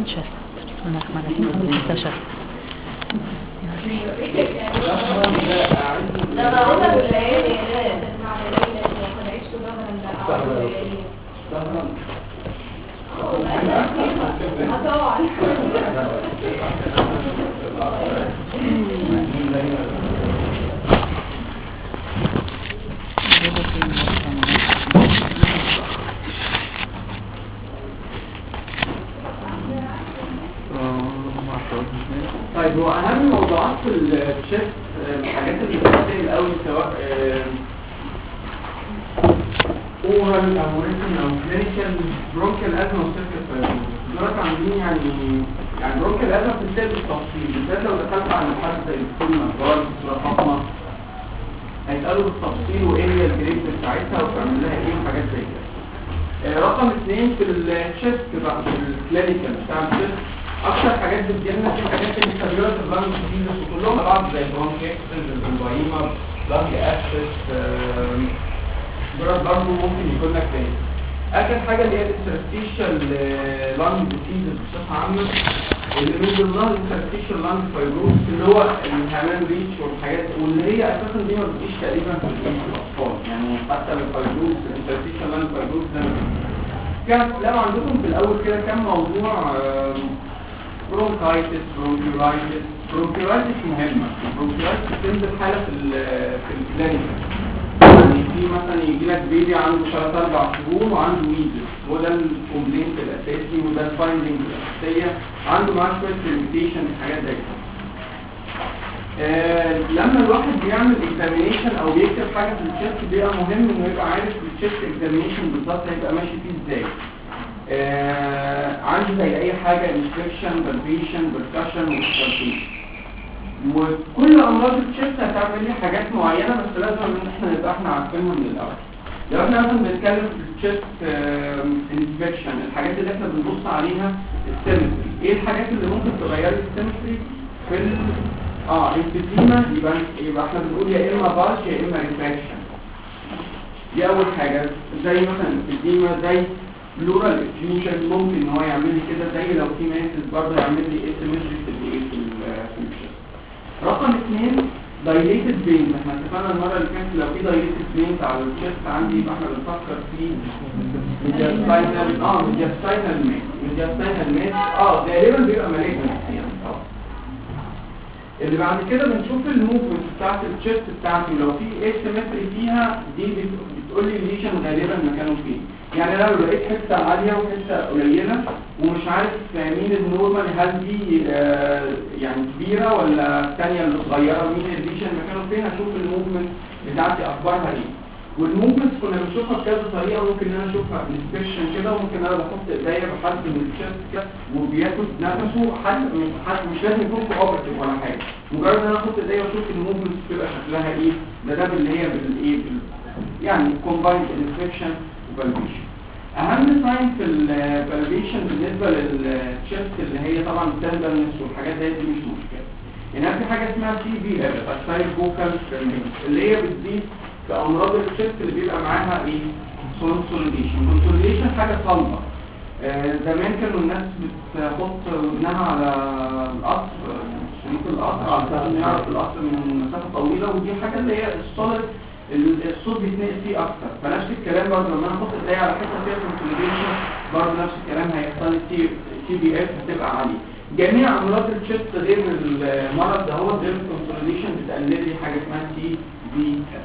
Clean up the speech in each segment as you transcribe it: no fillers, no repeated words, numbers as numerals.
شست. بسم الله الرحمن الرحيم. أول حصة شست. لا معقولة بالليالي لا تسمع الليلة ما نعيش كلها من الليالي طيب هو اهم موضوعات في الشيست الحاجات اللي بتتسال قوي سواء اورال او ريتن او كلينيكال برونكيال ازمه وسيركل فايبروز دول عاملين يعني برونكيال ازمه بتتسال بالتفصيل بالذات لو دخلت على حد زي الدكتور نجار الدكتوره فاطمه هيسالوا بالتفصيل وايه هي الجريد بتاعتها وتعمل لها ايه وحاجات زي كده. رقم 2 في الشيست بقى في الكلينيكال بتاع الشيست اكتر حاجات بتجيلنا في حاجات الانترفيوز اللانج ديزيز وكلهم بعض زي برونكيكسز الامبايما لانج ابسس برضه ممكن يكون لك تاني. اخر حاجه اللي هي الانترستيشال لانج ديزيز بصفه عامه اللي من ضمنها الانترستيشال لانج فايبروز اللي هو الهامان ريتش والحاجات واللي هي اساسا دي ما بتجيش تقريبا في الاطفال يعني حتى الفايبروز الانترستيشال لانج فايبروز ده كان لو عندكم في الاول كده كام موضوع برونكايتس برونكيولايتس مهمه. برونكيولايتس بتنزل حاله في الكلينيك يعني في مثلا يجي لك بيبي عنده 3-4 شهور وعنده ويزل هو ده الكومبلينت الاساسي وده الفايندنج الاساسيه عنده معاه شويه بريميتيشن حاجات زي كده. لما الواحد بيعمل اكزامينيشن او بيكتب حاجه في الشيست بيبقى مهم انه يبقى عارف الشيست اكزامينيشن بالظبط هيبقى ماشي فيه ازاي. عندي زي اي حاجه انفكشن بالبيشن بركشن وسكارتيشن وكل امراض الشيست هتعمل لي حاجات معينه بس لازم ان احنا نبقى عارفينها من الاول. لو احنا مثلا بنتكلم في الشيست انفكشن الحاجات اللي احنا بنبص عليها السيمتري ايه الحاجات اللي ممكن تغير السيمتري في الانفيزيما يبقى احنا بنقول يا اما بالج يا اما ريفراكشن. دي اول حاجه زي مثلا الانفيزيما زي بلورال افيوجن ممكن ان هو يعمل لي كده زي لو في ماسس برضه يعمل لي اسيمتري في الشيست. رقم 2 دايليتد فينز احنا اتفقنا المره اللي فاتت لو في دايليتد فينز على الشيست عندي يبقى احنا بنفكر في ميدياستاينال ماس غالبا بيبقى مالجنت يعني اللي بعد كده بنشوف الموفمنت بتاعت الشيست بتاعتي لو في اسيمتري فيها دي بتقول لي الليشن غالبا مكانه فين. يعني انا لو لقيت حته عاليه وحته قليله ومش عارف مين النورمال هل دي يعني كبيره ولا الثانيه اللي صغيره مين الليشن مكانه فين اشوف الموفمنت بتاعتي اخبارها ايه. والموفمنت كنا بنشوفها بكذا طريقه ممكن ان انا اشوفها بالسبيشن كده وممكن انا بحط ايديا بحد من الشيست كده وبياخد نفسه حد مش لازم يكون كوبرتيف ولا حاجه مجرد ان انا احط ايديا واشوف الموفمنت بتبقى شكلها ايه ده اللي هي بالايه يعني كومبايند انفكشن وبالبيشن. اهم ساين في البالبيشن بالنسبه للشيست اللي هي طبعا التندرنس والحاجات دي مش مشكله. يعني في حاجه اسمها سي بي اف تاكتايل فوكال اللي هي بتزيد في امراض الشيست اللي بيبقى معاها ايه كونسوليديشن حاجه صلبه. زمان كانوا الناس بتحط ودنها على القطر شريط القطر علشان يعرف القطر من مسافه طويله ودي حاجه اللي هي الصلب الصوت بيتنقل فيه اكتر. فنفس الكلام برضه لما انا احط ايدي على حته فيها كونسوليديشن برضه نفس الكلام هيحصل لي تي بي اف هتبقى عاليه. جميع امراض الشيست غير المرض ده هو غير الكونسوليديشن بتقلل لي حاجه اسمها تي بي اف.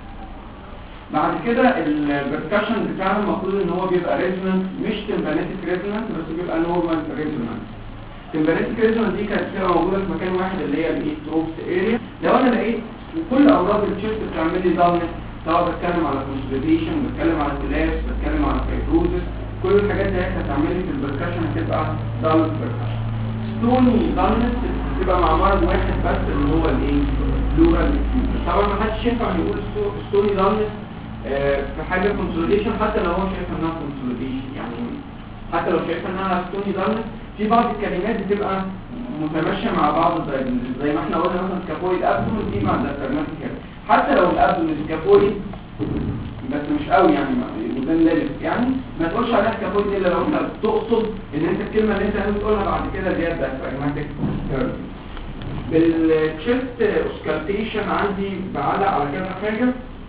بعد كده البركشن بتاعنا المفروض ان هو بيبقى ريزونانت مش تمبانيتك ريزونانت بس بيبقى نورمال ريزونانت. تمبانيتك ريزونانت دي كانت بتبقى موجوده في مكان واحد اللي هي الايتروبس اريا. لو انا لقيت وكل امراض الشيست بتعمل لي دالنس سواء بتكلم على كونسوليديشن بتكلم على كولابس بتكلم على فايبروزس كل الحاجات دي هتعمل لي في البركشن هتبقى دالنس بركشن. ستوني دالنس بتبقى مع مرض واحد بس اللي هو الايه بلورال افيوجن. طبعا ما حدش ينفع يقول ستوني دالنس في حاجه كونسوليديشن حتى لو هو شايف انها كونسوليديشن يعني حتى لو شايف انها ستوني دالنس في بعض الكلمات بتبقى متماشيه مع بعض زي ما احنا قلنا مثلا سكافويد ابدومين دي مع الدكتورنات كده حتى لو الابدومين سكافويد بس مش قوي يعني limit، يعني ما تقولش عليها سكافويد الا لو انت تقصد ان انت الكلمه اللي انت هتقولها بعد كده دي diaphragmatic curve. بالchest auscultation عندي بعلق على كذا حاجه،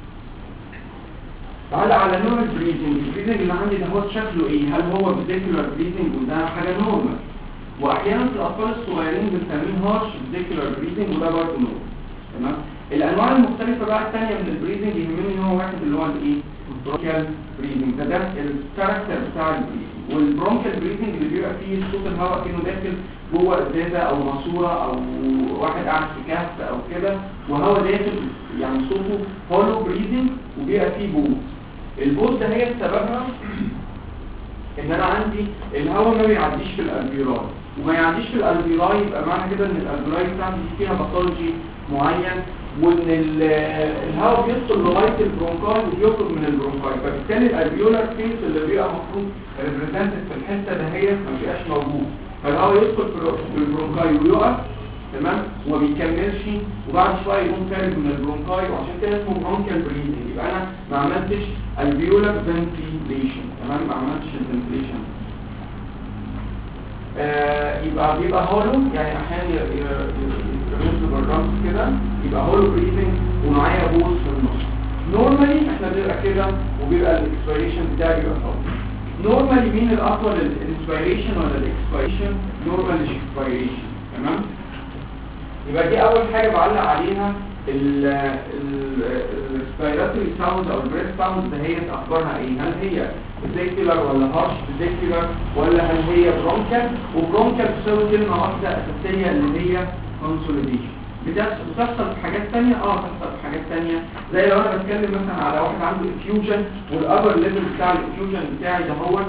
بعلق على نوع البريزنج اللي عندي ده هو شكله ايه، هل هو فيزيكولار بريزنج وده حاجه نورمال، واحيانا في الاطفال الصغيرين بنسميه هارش فيزيكولار بريزنج وده برضه نورمال. تمام. الانواع المختلفه بقى الثانيه من البريزنج يهمني هو واحد اللي هو الايه، البرونكيال بريزنج، ده الكاركتر بتاع البريزنج. والبرونكيال بريزنج اللي بيبقى فيه صوت الهواء كأنه داخل جوه ازازه او ماسوره او واحد قاعد في كهف او كده وهواء داخل، يعني صوته هولو بريزنج وبيبقى فيه بوز. البوز ده هي سببها ان انا عندي الهواء ما بيعديش في الالفيولاي، وما يعديش في الالفيولاي يبقى معنى كده ان الالفيولاي بتاعتي فيها باثولوجي معين، وان الهواء بيدخل لغايه البرونكاي وبيخرج من البرونكاي، فبالتالي الالفيولار فيس اللي بيبقى المفروض ريبريزنتد في الحته دهيت ما بيبقاش موجود، فالهواء يدخل في البرونكاي ويقف تمام وما بيكملش وبعد شويه يقوم خارج من البرونكاي، وعشان كده اسمه برونكيال بريزنج. يبقى انا ما عملتش الفيولار فنتيليشن، تمام، ما عملتش الفنتيليشن. يبقى هولو، يعني احيانا يرمز بالرمز كده، يبقى هولو بريزنج ومعايا بوز في النص. نورمالي احنا بنبقى كده وبيبقى الاكسبيريشن بتاعي بيبقى طويل. نورمالي مين الاطول، الانسبيريشن ولا الاكسبيريشن؟ نورمال اكسبيريشن. تمام. يبقى دي اول حاجه بعلق عليها الريسبيراتوري ساوند او البريث ساوند ده هي اخبارها ايه، هل هي فيزيكولار ولا هارش فيزيكولار ولا هل هي برونكال. وبرونكال بتساوي كلمه واحده اساسيه اللي هي كونسوليديشن. بتحصل في حاجات ثانيه، بتحصل في حاجات ثانيه، زي لو انا بتكلم مثلا على واحد عنده افيوجن والابر ليفل بتاع الافيوجن بتاعي ده هو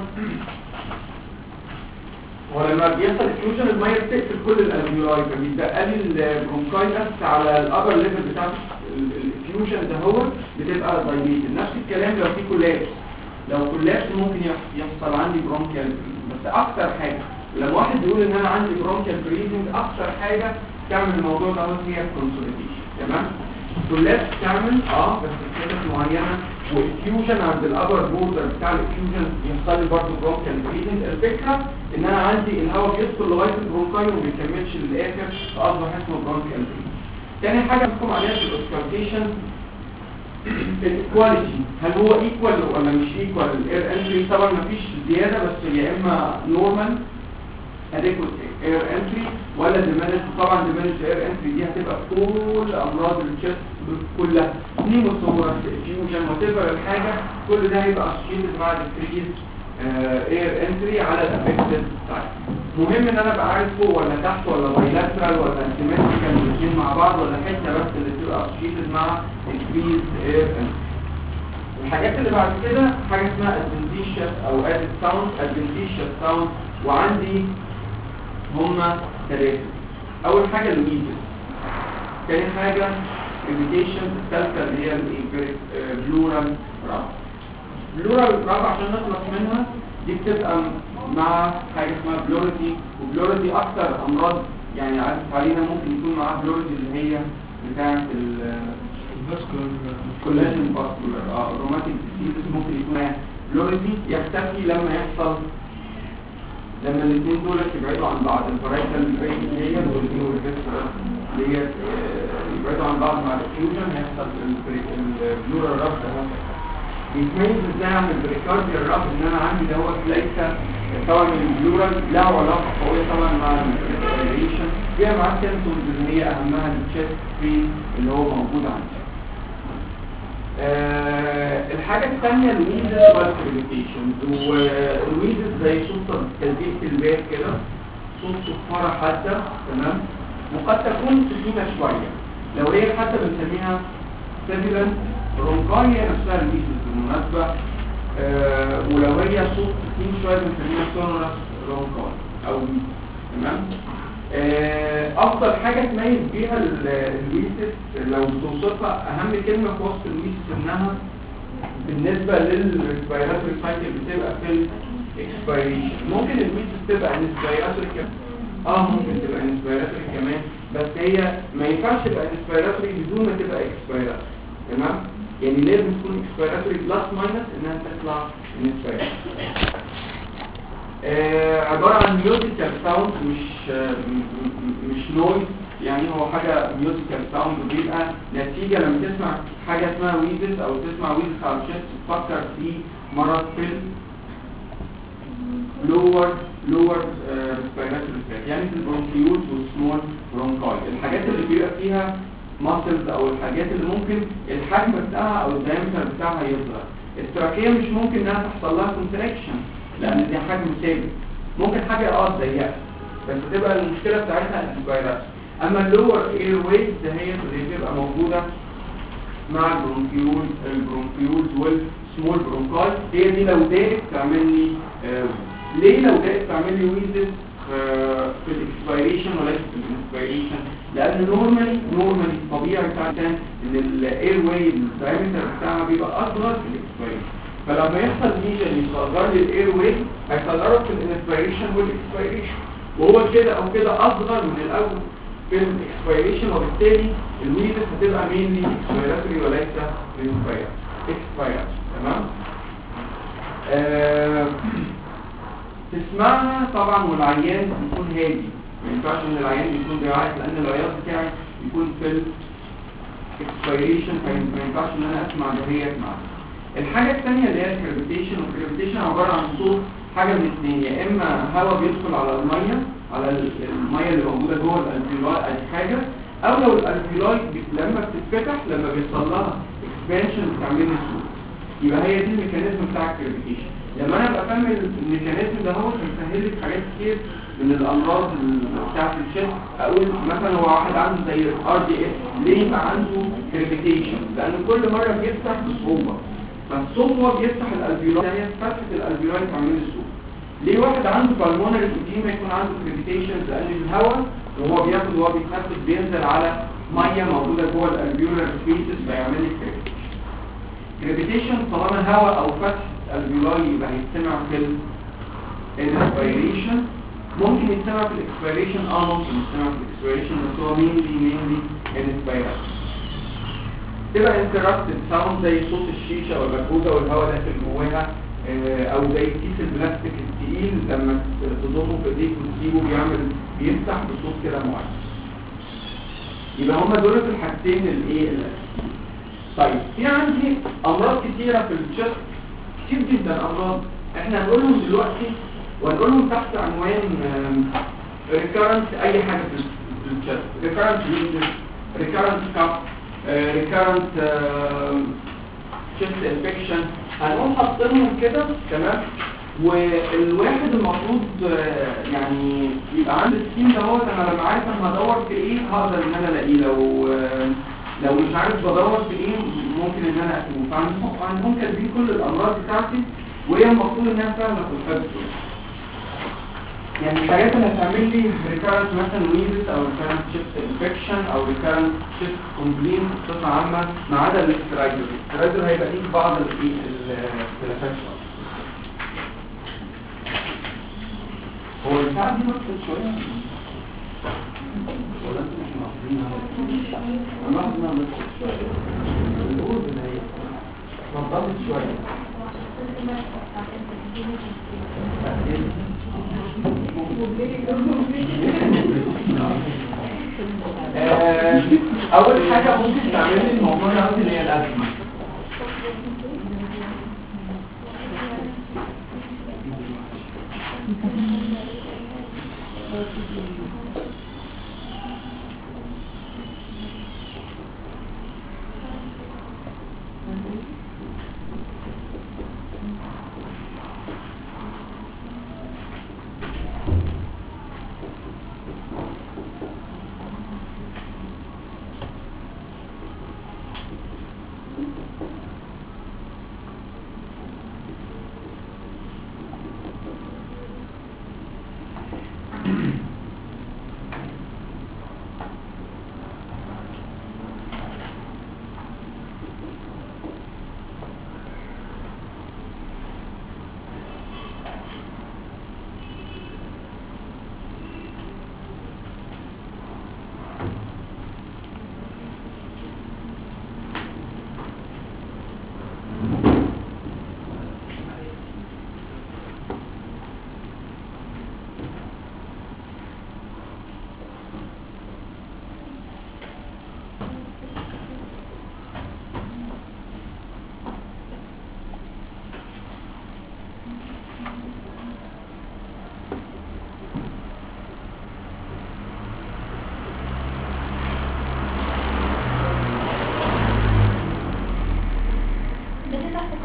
ولما بيحصل افيوجن الميه بتقفل كل الالفيولاي، فبيتبقى لي البرونكاي بس على الابر ليفل بتاع الافيوجن ده هو بتبقى دايليتد. نفس الكلام لو في كولابس، لو كولابس ممكن يحصل عندي برونكيال. بس اكتر حاجه لما واحد يقول ان انا عندي برونكيال بريزنج اكتر حاجه تعمل الموضوع ده هي الكونسوليديشن. تمام. كولابس تعمل بس بحاجات معينه، وافيوجن عند الابر بوردر بتاع الافيوجن يحصل لي برضه برونكيال بريزنج. الفكره ان انا عندي الهواء بيدخل لغايه البرونكاي وما بيكملش للاخر فاصبح اسمه برونكيال بريزنج. تاني حاجه بنحكم عليها في الاوسكالتيشن الكواليتي، هل هو ايكوال ولا مش ايكوال. الاير انتري طبعا مفيش زياده، بس يا اما نورمال اديكوت اير انتري ولا ديمينش. طبعا ديمينش اير انتري دي هتبقى في كل امراض الشست كلها، نيموثوركس افيوجن وتبقى الحاجه كل ده هيبقى اسوشيتد مع ديكريز اير انتري على الافكتد سايت. مهم ان انا ابقى عارف فوق ولا تحت ولا بايلاترال ولا سيمتريكال الاثنين مع بعض ولا حته بس اللي بتبقى اسوشيتد مع ديكريز اير انتري. الحاجات اللي بعد كده حاجه اسمها ادفنتيشس او ادد ساوند. ادفنتيشس ساوند وعندي هما ثلاثه. اول حاجه الويزز، ثاني حاجه ريبيتيشن، الثالثه اللي هي بلورال راب. بلورال راب عشان نخلص منها دي بتبقى مع حاجه اسمها بلوريتي، وبلوريتي اكثر امراض يعني عارف علينا ممكن يكون معاها بلوريتي اللي هي بتاعه الكولاجين فاسكولار الروماتيك ديزيز ممكن يكون معاها بلوريتي. يختفي لما الاثنين دول يبعدوا عن بعض، الفرايتال اللي هي والفيسرال اللي هي يبعدوا عن بعض مع الفيوجن هيحصل البلورال راب ده. بيتميز ازاي عن البريكارديال راب ان انا عندي دوت ليس طبعا البلورال له علاقه قويه طبعا مع الريليشن، فيها معاه سيمبتومز اللي هي اهمها التشيست فري اللي هو موجود عندي. الحاجه الثانيه الويزز والكريبيتيشنز. والويزز زي صوت تلبيس الباب كده، صوت صفاره حاده، تمام، وقد تكون تخينه شويه. لو هي حتى بنسميها سيفيلنت برونكاي هي نفسها الويزز بالمناسبه. ولو هي صوت تخين شويه بنسميها سونورس برونكاي او ويز. تمام. افضل حاجه تميز بيها الويزز لو بتوصفها اهم كلمه في وسط الويزز انها بالنسبه للريسبيراتوري سايكل بتبقى في الاكسبيريشن. ممكن الويزز تبقى انسبيراتوري ممكن تبقى انسبيراتوري كمان، بس هي ما ينفعش تبقى انسبيراتوري بدون ما تبقى اكسبيراتوري. تمام. يعني لازم تكون اكسبيراتوري بلس ماينس انها تطلع انسبيراتوري. عباره عن ميوزيكال ساوند مش نويز، يعني هو حاجه ميوزيكال ساوند بيبقى نتيجه لما تسمع حاجه اسمها ويزز او تسمع ويزز على الشيست تفكر في مرض في lower respiratory tract، يعني في البرونكيولز والسمول برونكاي، الحاجات اللي بيبقى فيها ماسلز او الحاجات اللي ممكن الحجم بتاعها او الدايمتر بتاعها يصغر. التراكيه مش ممكن انها تحصل لها كونتراكشن لان دي حجم ثابت، ممكن حاجه ضيقه بس تبقى المشكله بتاعتها الفيروس. اما اللور اير ويز ده هي اللي بتبقى موجوده مع البرونكيولز والسمول برونكاي، هي دي لو ضاقت تعمل لي ليه لو ضاقت تعمل لي ويزز في الاكسبيريشن وليس في الانسبيريشن؟ لان نورمالي الطبيعي بتاع الانسان ان الاير واي الدايمتر بتاعها بيبقى اصغر في الاكسبيريشن، فلما يحصل ليجن يصغر لي الاير واي هيصغره في الانسبيريشن والاكسبيريشن، وهو كده او كده اصغر من الاول في الاكسبيريشن، وبالتالي الويزز هتبقى مينلي اكسبيراتوري وليس اكسبيراتوري. تمام. تسمعها طبعا والعيان يكون هادي، ما ينفعش ان العيان يكون بيعيط لان العياط بتاعي يكون في الاكسبيريشن، فما ينفعش ان انا اسمع دهيت معاه. الحاجه الثانيه اللي هي الكريبيتيشن، والكريبيتيشن عباره عن صوت حاجه من اثنين، يا اما هواء بيدخل على الميه اللي موجوده جوه الالفيولاي اي حاجه، او لو الالفيولاي لما بتتفتح لما بيحصل لها اكسبانشن بتعمل لي صوت. يبقى هي دي الميكانيزم بتاع الكريبيتيشن. لما انا ابقى فاهم الميكانيزم ده هو هيسهل لي حاجات كتير من الامراض بتاعه الشيست. اقول مثلا هو واحد عنده زي RDS ليه يبقى عنده كريبيتيشن؟ لان كل مره بيفتح بصعوبه، فالصوت هو بيفتح الالفيولاي، هي فتحه الالفيولاي تعمل لي صوت. ليه واحد عنده بالمونري إديما يكون عنده كريبيتيشن؟ لان الهواء وهو بياخد وهو بيتنفس بينزل على ميه موجوده جوه الالفيولار سبيسز فيعمل لي كريبيتيشن. طالما هواء او فتح الالفيولاي يبقى هيتسمع في الانسبيريشن، ممكن يتسمع في الاكسبيريشن، ممكن يتسمع في الاكسبيريشن بس هو مينلي انسبيريشن. تبقى انتراكتد ساوند زي صوت الشيشه والبكوزه والهواء داخل جواها، او زي كيس البلاستيك الثقيل لما تضمه في ايديك وتسيبه بيفتح بصوت كده معين. يبقى هما دول الحاجتين الايه. طيب في عندي امراض كتيره في الشست، كتير جدا امراض احنا هنقولهم دلوقتي وهنقولهم تحت عنوان ريكارنت اي حاجه في الشست، ريكارنت ليجن، ريكارنت كاب، ريكارنت شيست انفكشن، هنقوم حاطينهم كده. تمام. والواحد المفروض يعني يبقى عند السكين دوت، انا لما عارف انا هدور في ايه هقدر ان انا الاقيه، لو مش عارف بدور في ايه ممكن ان انا اسيبه. فعندهم كاتبين كل الامراض بتاعتي وهي المفروض انها فعلا في الفبس، يعني الحاجات اللي هتعمل لي ريكارنت مثلا ويزس او ريكارنت شيست انفكشن او ريكارنت شيست كومبلين بصفه عامه ما عدا الاسترايدر هيبقى فيه بعض الاختلافات. هو الساعه دي نقطه شويه ولا انتوا مش مقصرين؟ انا لاحظنا نقطه شويه الجهود اللي هي نضغط شويه. اول حاجه ممكن تعمل لي الموضوع ده اللي هي الازمه.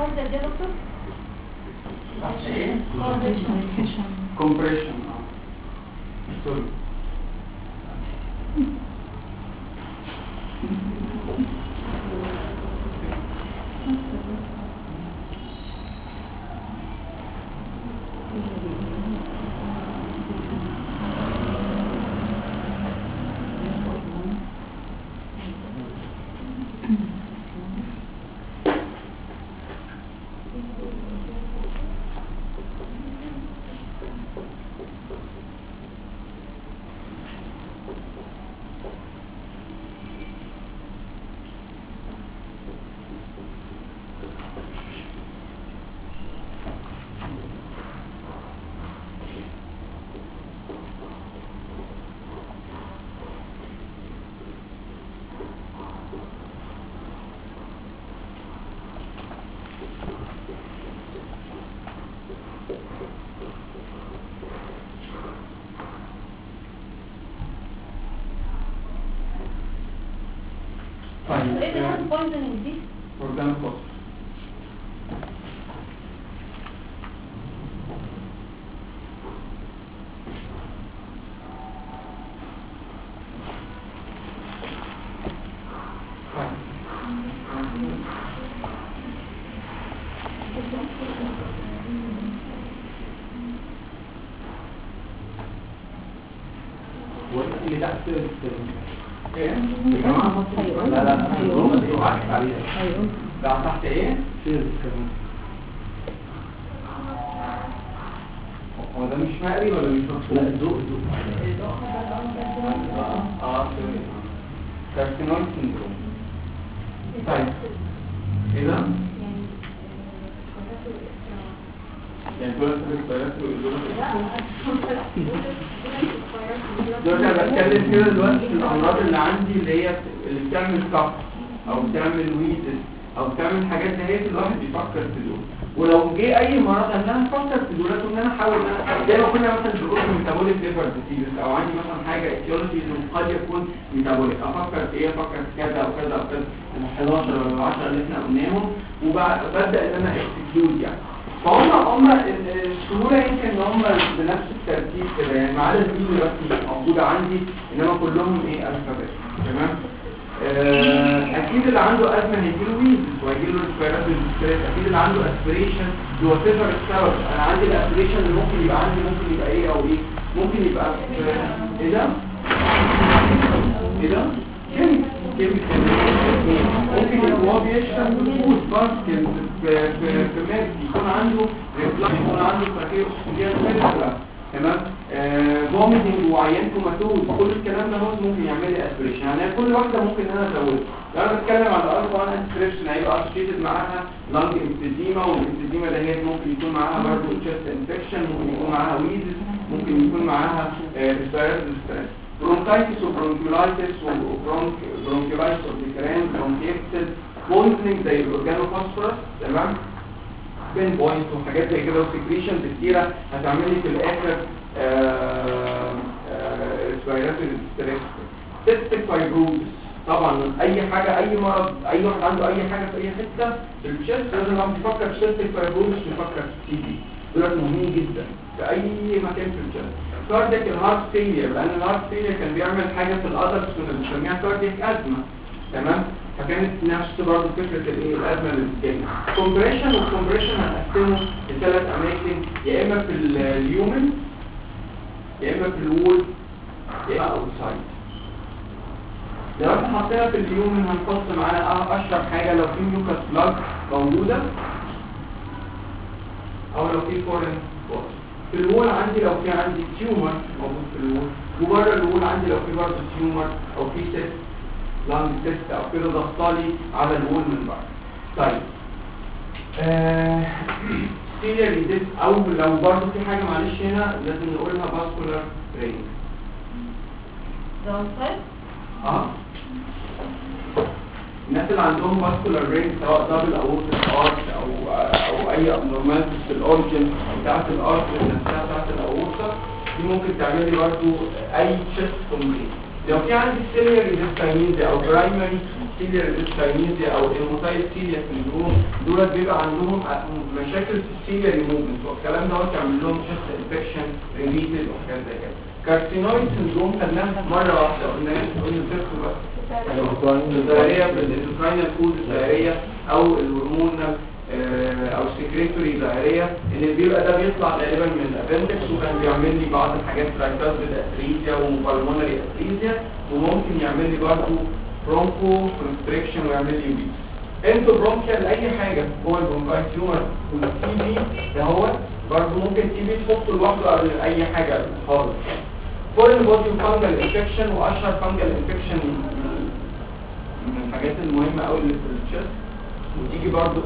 كارديا دي يا دكتور؟ تحت ايه؟ compression. كومبريشن سوري. ايه ده البويزنينج دي؟ اورجانو فوسفور. اللي تحت ايه؟ هيقول لا لا هيقول هيقول ده تحت ايه؟ شيل كمان. هو ده مش مقري ولا مش مفهوم؟ لا ذوق سوري. كارسينويد سيندروم. طيب ايه ده؟ يعني دول دلوقتي انا بتكلم كده دلوقتي في الامراض اللي عندي اللي هي اللي بتعمل كف او بتعمل ويزز او بتعمل حاجات دهيت الواحد بيفكر في دول. ولو جه اي مرض ان انا افكر في دولات وان انا احاول ان انا زي ما كنا مثلا بنقول في ميتابوليك ليفر ديزيز او عندي مثلا حاجه ايتيولوجي قد يكون ميتابوليك افكر في ايه افكر في كذا او كذا او كذا ال 11 ولا 10 اللي احنا قلناهم وببدا ان انا اكسكلود يعني. فهم السهوله يمكن ان هم بنفس الترتيب كده يعني ما عدا دي دلوقتي موجوده عندي انما كلهم ايه الفابت تمام. اكيد اللي عنده ازمه هيجيله ويزز وهيجيله ريسبيراتوري ستريس. اكيد اللي عنده اسبريشن هو تيفر السبب. انا عندي الاسبريشن اللي ممكن يبقى عندي ممكن يبقى ايه او ايه ممكن يبقى ايه ده ايه ده ممكن يبقى هو بيشرب فود باسكت في ماكس يكون عنده ريفلاكس يكون عنده تراكية اكسجين تمام. فوميتنج وعيان كوماتوز كل الكلام ده ممكن يعمل لي اسبريشن يعني كل واحده ممكن ان انا ازودها. لو انا بتكلم على الالفا اسبريشن هيبقى اسوشيتد معاها لانج امفيزيما والامفيزيما ده هي ممكن يكون معاها برضه تشست انفكشن ممكن يكون معاها ويزز ممكن يكون معاها ريسبيراتوري ستريس برونكايتس وبرونكيولايتس وبرونكيولايتس اوبليكران برونكيكتس بويزنينج زي الاورجانوفوسفورس تمام بين بوينت وحاجات زي كده وسكريشنز كتيره هتعمل لي في الاخر ريسبيراتوري ستريس. سيستيك فايبروزس طبعا اي حاجه اي مرض اي واحد عنده اي حاجه في اي حته في الشيست لازم لما يفكر في سيستيك فايبروزس يفكر في تي بي. دول مهمين جدا في اي مكان في الجسم. كاردياك الهارت فيلير لان الهارت فيلير كان بيعمل حاجه في الادلتس كنا بنسميها كاردياك ازمه تمام. فكانت نفس برضه فكره الايه الازمه اللي بتجيلنا. كومبريشن والكومبريشن هنقسمه لثلاث اماكن يا اما في اليومن يا اما في الوول يا اما اوتسايد. لو احنا حطينا في اليومن هنحط معانا اشهر حاجه لو في ميوكاس بلاج موجوده او لو في فورين فورس. في الوول عندي لو في عندي تيومر موجود في الوول وبره الوول عندي لو في برضه تيومر او في سيست لانج سيست او كده ضغطالي على الوول من بره. طيب سيلياري ديس او لو برضه في حاجه معلش هنا لازم نقولها فاسكولار رينج ده الناس اللي عندهم فاسكولار رينج سواء دبل اورتيك ارش او اي ابنورماليتيز في الاورجن بتاعت الارش نفسها بتاعت الاورطه دي ممكن تعمل لي برضه اي تشيست كومبليت لو في عندي سيلياري ديسكاينيزيا او برايمري سيلياري ديسكاينيزيا او الموتايل سيليا سندروم، دول بيبقى عندهم مشاكل في السيلياري موفمنت، والكلام دوت يعمل لهم شيست انفكشن ريليتد وحاجات زي كده. كارسينويد سندروم خدناها مره واحده، قلنا الطفل بس الدائريه في الاندوكراينال كود الدائريه او الهرمونال او السكريتوري دائريه، اللي بيبقى ده بيطلع غالبا من الابندكس، وكان بيعمل لي بعض الحاجات ترايكاسبيد اتريزيا وبالمونري اتريزيا، وممكن يعمل لي برضه برونكو كونستريكشن ويعمل لي ويز انتو برونكيال. اي حاجه جوه البرونكايت تيومر والتي بي ده هو برضه ممكن تي بي تحطه لوحده قبل اي حاجه خالص. فورين بودي فانجل انفكشن، واشهر فانجل انفكشن من الحاجات المهمه قوي اللي في الشست، وتيجي برضه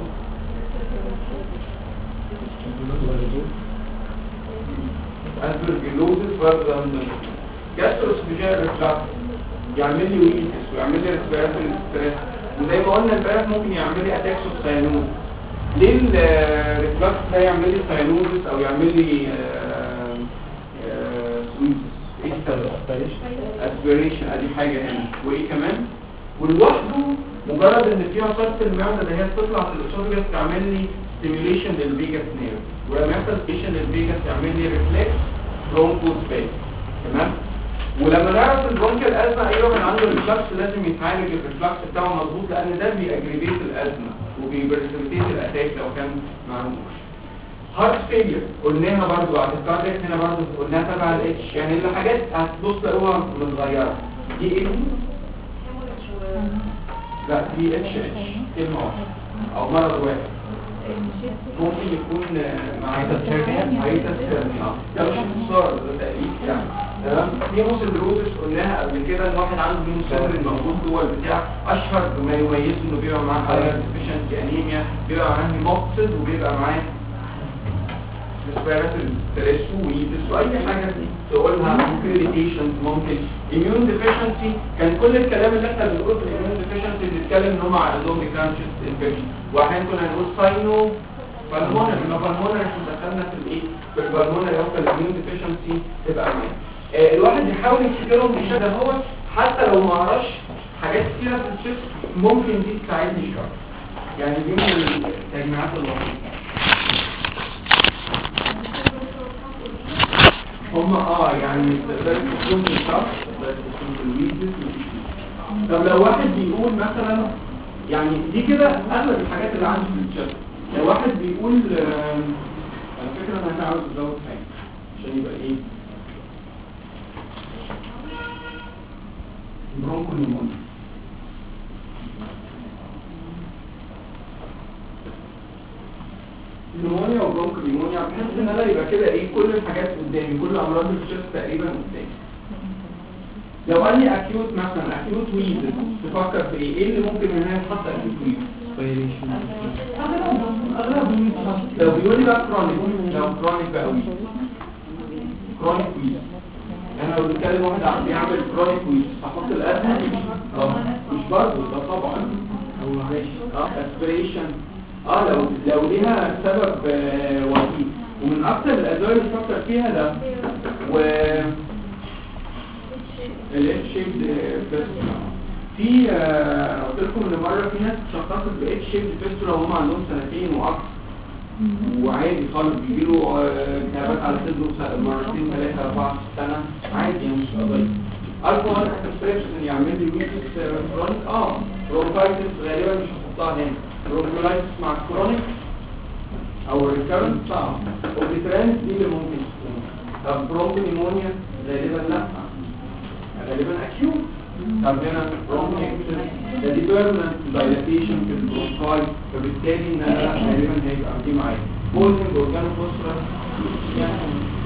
اسبرجلوزس برضه من جاستروسوفيجيال ريفلكس، يعمل لي ويكنس ويعمل لي ريسبيراتوري ستريس، وزي ما قلنا امبارح ممكن يعمل لي اتاكس اوف ساينوز. ليه الريفلكس ده يعمل لي ساينوزس او يعمل لي اسبيريشن؟ ادي حاجه هنا. وايه كمان؟ ولوحده مجرد ان في عصاره المعده ده هي بتطلع في الاسوفجس تعمل لي ستيميوليشن للفيجاس نيرف، ولما يحصل ستيميوليشن للفيجاس يعمل لي ريفلكس برونكو سبيس. تمام. ولما نعرف البرونكيال ازمه ايوه من عنده الريفلكس لازم يتعالج الريفلكس بتاعه مظبوط، لان ده بيأجريفيت الازمه وبيبرسبيتيت الاتاك لو كان معموش. هارت فيلير قلناها برضو على الكاردياك، هنا برضو قلناها تبع الاتش، يعني الحاجات هتبص تلاقوها متغيره. دي ايه؟ لا دي اتش كلمه واحده او مرض واحد، ممكن يكون مع هايتس ده مش اختصار ده تقليد يعني. تمام. في هيموسيدروزس قلناها قبل كده، ان واحد عنده هيموسيدروزس موجود جوه البتاع، اشهر ما يميزه انه بيبقى معاه ايرون ديفيشنسي انيميا، بيبقى معاه هيموكسيد، وبيبقى معاه ريسبيراتوري ستريس ويدس واي حاجه تقولها، ممكن ريديشنز، ممكن اميون ديفيشنسي. كان كل الكلام اللي احنا بنقوله في الاميون ديفيشنسي بنتكلم ان هم عندهم جرانشست انفكشن، واحيانا كنا نقول ساينو بالمونري. بالمونري احنا دخلنا في الايه؟ في البالمونري او في الاميون ديفيشنسي تبقى معانا. الواحد يحاول يفتكرهم بالشكل هو، حتى لو ما قراش حاجات كتيره في الشيست ممكن دي تساعدني شويه، يعني دي من التجميعات اللطيفه. هم يعني تقدر تكون في الشخص، تقدر تكون في الويدز. طب لو واحد بيقول مثلا، يعني دي كده اغلب الحاجات اللي عندي في الشخص، لو واحد بيقول على فكره انا عاوز ازود حاجه عشان يبقى ايه، برونكو نيمونيا. نيمونيا وبرونكو نيمونيا، بحس ان انا يبقى كده ايه كل الحاجات قدامي، كل امراض الشخص تقريبا قدامي. لو قال لي اكيوت مثلا اكيوت ويزز، تفكر في ايه اللي ممكن من هنا يتحط اكيوت ويزز؟ لو بيقول لي بقى كرونيك، لو كرونيك بقى ويزز، كرونيك ويزز، انا لو بتكلم واحد بيعمل كرونيك ويزز احط الازمه؟ مش برضه ده طبعا هو ماشي اسبريشن. لو ليها سبب وحيد، ومن اكثر الادويه اللي بفكر فيها ده و الاتش شيبد فيستولا. في قلت لكم ان مره في ناس شخصت باتش شيبد فيستولا وهم عندهم سنتين واكثر، وعادي خالص بيجيله التهابات على صدره مرتين 3 4 سنه عادي، مش قضيه. الكحول اكسبريشن يعمل لي ويكس كرونيك برونكايتس غالبا مش هحطها هنا. برونكولايتس مع كرونيك او ريكارنت صعب، وبترانس دي اللي ممكن تكون. طب برونكو نيمونيا غالبا لا، غالبا اكيوت. طب هنا برونكيكتس ده دي بيرمننت دايلاتيشن في البرونكاي، فبالتالي ان انا غالبا هيبقى دي معايا بولزنج اورجانو فوسفورس، يعني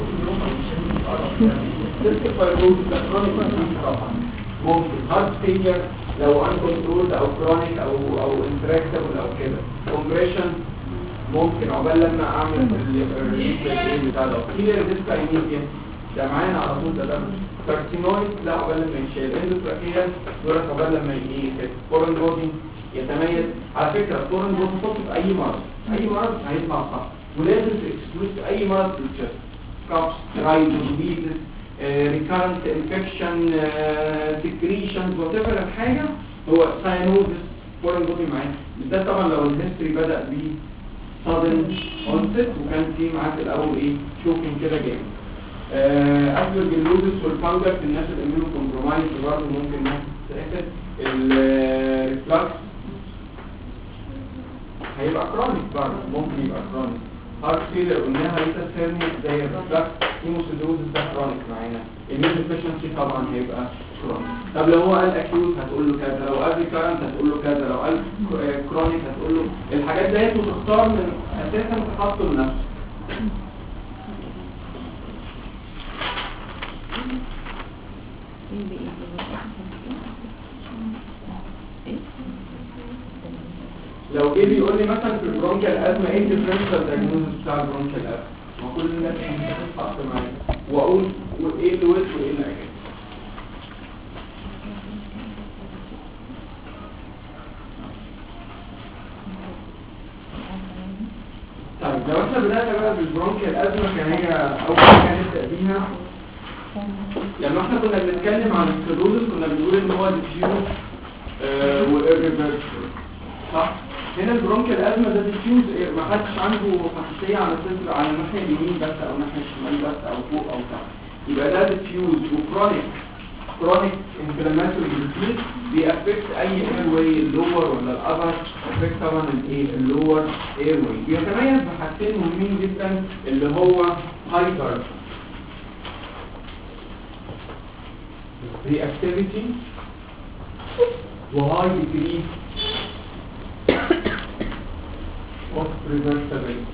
سيستم فايبروز ده كرونيك طبعا. ممكن هارت فيلير لو ان كنترول او كرونيك او انتراكتبل او كده. كومبريشن ممكن عقبال لما اعمل الريليز بتاع ده. كيلر ديسكاينيزيا ده معانا على طول، ده كارسينويد لا عقبال لما يتشال. اندوتراكيال دول عقبال لما ايه. فورن بودي يتميز. على فكره الفورن بودي تحطه في اي مرض، اي مرض هيطلع صح، ولازم تكسكلود اي مرض في الجسم. كابس رايدوزيز recurrent infection secretions whatever الحاجه هو cyanosis foreign body معاه. ده طبعا لو الهيستوري بدا ب sudden onset وكان في معاه في الاول ايه شوكينج كده جامد. اسبرج اللوبس والفانجر في الناس الاميونو كومبرومايز برضه ممكن الناس تتاخد. الريفلكس هيبقى كرونيك برضه ممكن يبقى كرونيك. هارت فيلر قلناها لسه ثيرمي زي الريفلكس. هيموسيدوزس ده كرونيك معانا. الميون ديفيشنسي طبعا هيبقى كرونيك. طب لو هو قال اكيوت هتقول له كذا، لو قال ريكارنت هتقول له كذا، لو قال كرونيك هتقول له الحاجات ديت وتختار من اساسا تحطه لنفسه. لو جه بيقول لي مثلا في البرونكيال ازمه ايه الديفرنشال دايجنوستس بتاع البرونكيال ازمه؟ ما كل الناس هتحط معايا واقول ايه اللي وصل وايه اللي اجى. طيب لو احنا بدأنا بقى بالبرونكيال ازمه كان هي اول حاجه نبدا بيها. لما احنا كنا بنتكلم عن السيروزس كنا بنقول ان هو ديفيوز والريفرسبل صح؟ هنا البرونكيال ازمه ده ديفيوز ما حدش عنده حساسيه على الصدر على الناحيه اليمين بس او الناحيه الشمال بس او فوق او تحت. يبقى ده ديفيوز وكرونيك انفلاماتوري ديزيز بيأفكت اي اير واي اللور ولا الابر. افكت طبعا الايه اللور اير واي. بيتميز بحاجتين مهمين جدا اللي هو هايبر reactivity وهاي degree of reversibility.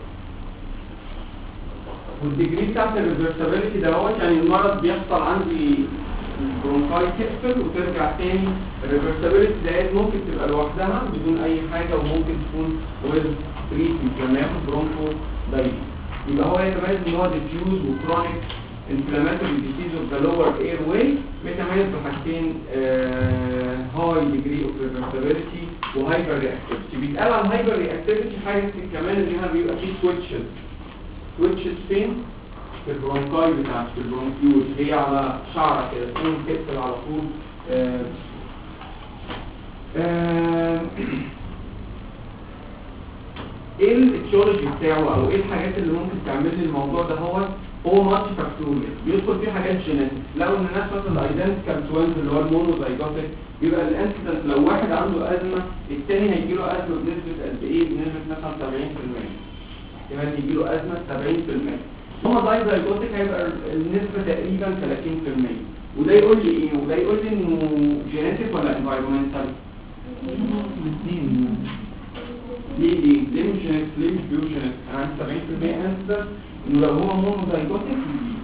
والديجري بتاعت الريفرسابيلتي ده هو يعني المرض بيحصل عندي البرونكاي تقفل وترجع تاني. الريفرسابيلتي ده ممكن تبقى لوحدها بدون اي حاجه وممكن تكون ويز تريتمنت لما ياخد برونكو دايلي. يبقى هو يتميز ان هو ديفيوز وكرونيك inflammatory disease of the lower airway بيتميز بحاجتين high degree of reversibility وهايبر reactivity. بيتقال عن هايبر reactivity حاجه كمان ان هنا بيبقى فيه switches فين؟ في البرونكاي بتاعت البرونكيول هي على شعره كده تكون تقفل على طول. ايه الاتيولوجي بتاعه او ايه الحاجات اللي ممكن تعمل لي الموضوع ده؟ هو مالتي فاكتوريال بيدخل فيه حاجات جينيتك. لو ان الناس مثلا الايدنتيكال توينز اللي هو المونوزايجوتيك يبقى الانسيدنت لو واحد عنده ازمه الثاني هيجي له ازمه بنسبه قد ايه؟ بنسبه مثلا 70%. احتمال يجي له ازمه 70%. هو دايزايجوتيك هيبقى النسبه تقريبا 30%. وده يقول لي ايه؟ وده يقول لي انه جينيتك ولا انفايرمنتال؟ الاثنين. ليه مش جينيتك؟ ليه مش بيوجينيتك؟ انا عندي 70% انسيدنت انه لو هو مونوزايجوتيك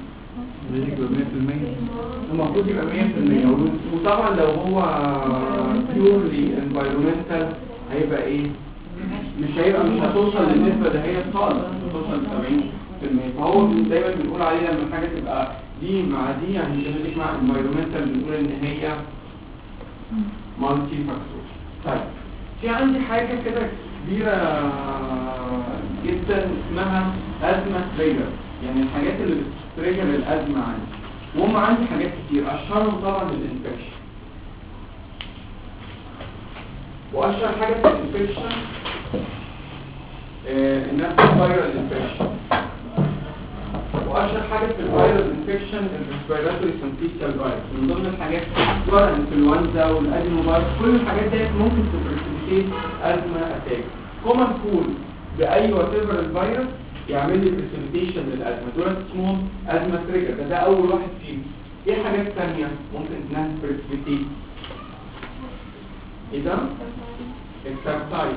المفروض يبقى 100%. وطبعا لو هو بيورلي انفايرمنتال هيبقى ايه؟ مش هتوصل للنسبه ده هي خالص، هتوصل ل 70%. فهو دايما بنقول عليه لما الحاجه تبقى دي مع دي يعني جينيتك مع انفايرمنتال بنقول ان هي مالتي فاكتور. طيب في عندي حاجه كده كبيره جدا اسمها ازمه تريجر، يعني الحاجات اللي بتتريجر الازمه عندي. وهم عندي حاجات كتير اشهرهم طبعا الانفكشن. واشهر حاجه في الانفكشن الناس الفيرال انفكشن. واشهر حاجه في الفيرال انفكشن الريسبيراتوري سنتيشال فيروس. من ضمن الحاجات سواء الانفلونزا والادينوفيروس كل الحاجات ديت ممكن تبريسبيتيت ازمه اتاك. كومن كول باي وات ايفر الفيروس يعمل لي بريسبيتيشن للازمه. دول اسمهم ازمه تريجر. ده اول واحد فيهم. ايه حاجات ثانيه ممكن انها بريسبيتيت؟ ايه ده؟ اكسرسايز.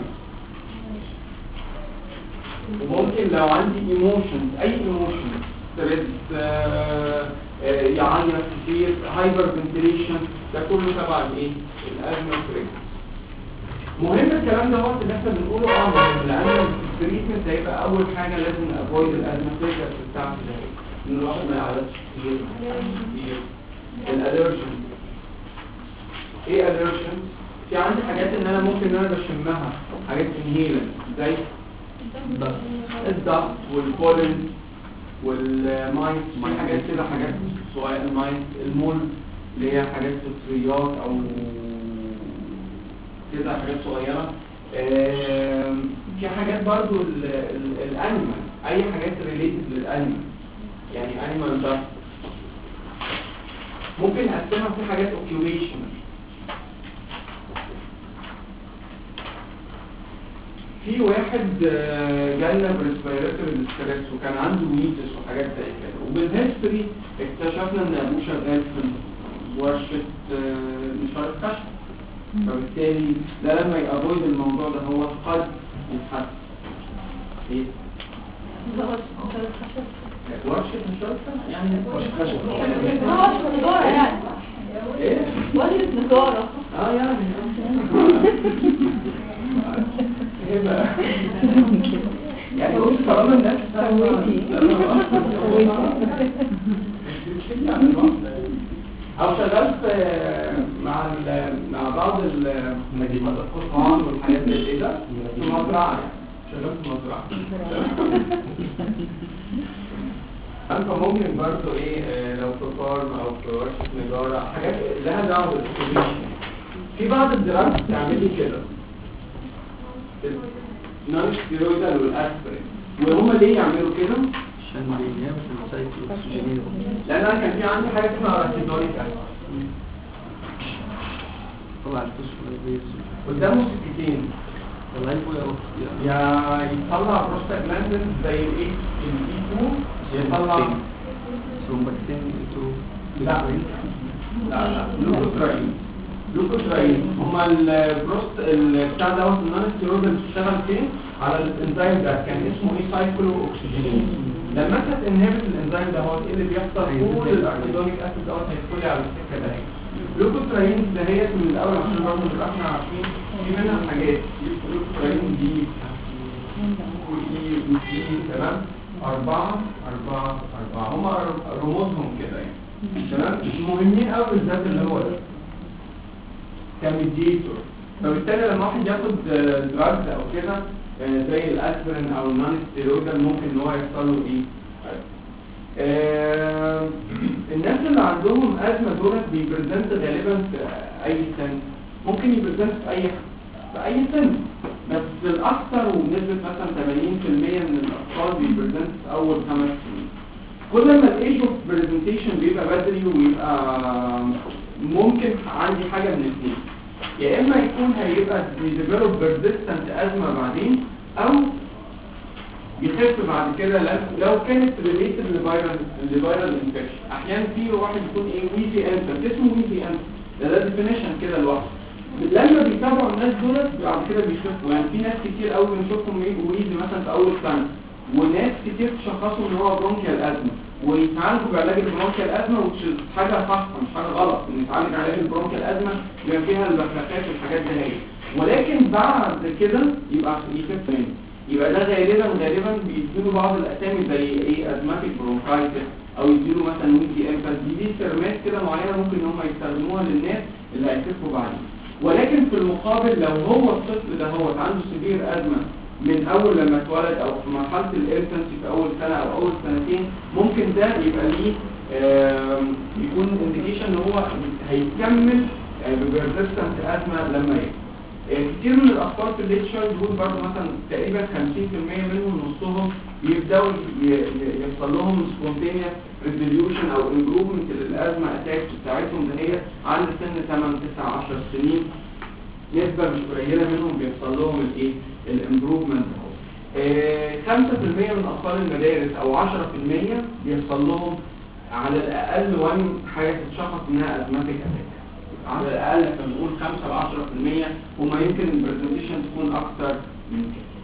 وممكن لو عندي ايموشنز اي ايموشن ستريس يعيط كتير هايبر فنتيليشن ده كله تبع الايه؟ الازمه تريجر. مهم الكلام ده وقت اللي احنا بنقوله مهم لان التريتمنت هيبقى اول حاجه لازم افويد الازمه تريجر بتاعت ان الواحد ما يعيطش كتير. الالرجن. ايه الالرجن؟ في عندي حاجات ان انا ممكن ان انا بشمها حاجات انهيلنت زي الضغط والبولن والمايت في حاجات كده، حاجات صغيره، المايت، المول اللي هي حاجات فطريات او كده حاجات صغيره. في حاجات برضو الانيمال، اي حاجات ريليتد للانيمال، يعني انيمال ده ممكن نقسمها في حاجات اوكيوبيشنال. في واحد جالنا بريسبيراتوري ديستريس وكان عنده ميتس وحاجات زي كده، وبالهيستوري اكتشفنا ان ابوه شغال في ورشه نشاره خشب، فبالتالي ده لما يأفويد الموضوع ده هو قد يتحسن. ايه؟ ورشه نشاره خشب يعني ورشه خشب يعني ايه؟ ورشة نجارة يعني ايه بقى؟ يعني قلت طالما الناس او شغال مع بعض القطعان والحاجات زي كده في مزرعه، يعني شغال في مزرعه. انت ممكن برضه ايه لو في فارم او في ورشه نجاره، حاجات لها دعوه بالاكسبريشن. في بعض الدراسات بتعمل كده نون ستيرويدال والاسبرين، وهم ليه يعملوا كده؟ عشان بينام في السايت الاكسجين. لان انا كان في عندي حاجه اسمها راتيدونيك اسيد طلع الفوسفوريز قدامه سكتين، والله يا يطلع بروستاجلاندين زي الايه الاي 2 يطلع ثرومبكتين لا لوكوتراين هما البروست بتاع دوت النون ستيرويدال بتشتغل فين على الانزيم ده، كان اسمه ايه سايكلو اوكسجينيز. لما انت تنهبت الانزيم ده هو ايه اللي بيحصل؟ كل الارتيدونيك اسيد دوت هيدخل على السكه ده. لوكوتراين دهيت من الاول عشان برضه نبقى احنا عارفين في منها حاجات، لوكوتراين دي ودي تمام 4 هم رموزهم كده يعني تمام، مهمين قوي بالذات اللي هو ده كميديتور. فبالتالي لما واحد ياخد دراجز او كده زي الاسبرين او النون ستيرويدال ممكن ان هو يحصل له ايه؟ الناس اللي عندهم ازمه دول بيبرزنت غالبا في اي سن، ممكن يبرزنت في اي سن، بس الاكثر وبنسبه مثلا 80% من الاطفال بيبرزنت في اول 5 سنين. كل ما الايج اوف برزنتيشن بيبقى بدري ويبقى ممكن عندي حاجه من الاثنين، يا اما يكون هيبقى ديفلوب بيرزيستنت ازمه بعدين، او يخف بعد كده لو كانت ريليتد لفيرال انفكشن. احيانا في واحد يكون ايه ويزي انفكت، اسمه ويزي انفكت، ده ديفينيشن كده لوحده. لما بيتابعوا الناس دول بعد كده بيخفوا، يعني في ناس كتير قوي بنشوفهم ويزي مثلا في اول سنه، وناس كتير تشخصوا ان هو برونكيال ازمه ويتعالجوا بعلاج البرونكيال ازمه، حاجه صح مش حاجه غلط ان نتعالج علاج البرونكيال ازمه يبقى فيها البخاخات والحاجات دي هي، ولكن بعد كده يبقى يخف منه. يبقى ده غالبا بيديله بعض الاسامي زي ايه ازماتيك برونكايتس، او يديله مثلا ويزي انفكت. دي ترمات كده معينه ممكن ان هم يستخدموها للناس اللي هيخفوا بعدين. ولكن في المقابل لو هو الطفل ده هو عنده سيفير ازمه من اول لما اتولد او في مرحله الانفانسي في اول سنه او اول سنتين، ممكن ده يبقى ليه يكون انديكيشن ان هو هيكمل ببرزستنت ازمه لما يكبر. كتير من الاطفال في الليت شايلد هود برضه مثلا تقريبا 50% منهم نصهم بيبداوا يحصل لهم سبونتينيوس ريزوليوشن او امبروفمنت للازمه اتاكس بتاعتهم ده هي عند سن 8 9 10 سنين. نسبه مش قليله منهم بيحصل لهم الايه الامبروفمنت. 5% من اطفال المدارس او 10% بيحصل لهم على الاقل حاجه تتشخص انها ازماتيك اتاك. على الاقل بنقول 5 ل 10%، وما يمكن البرزنتيشن تكون اكتر من كده.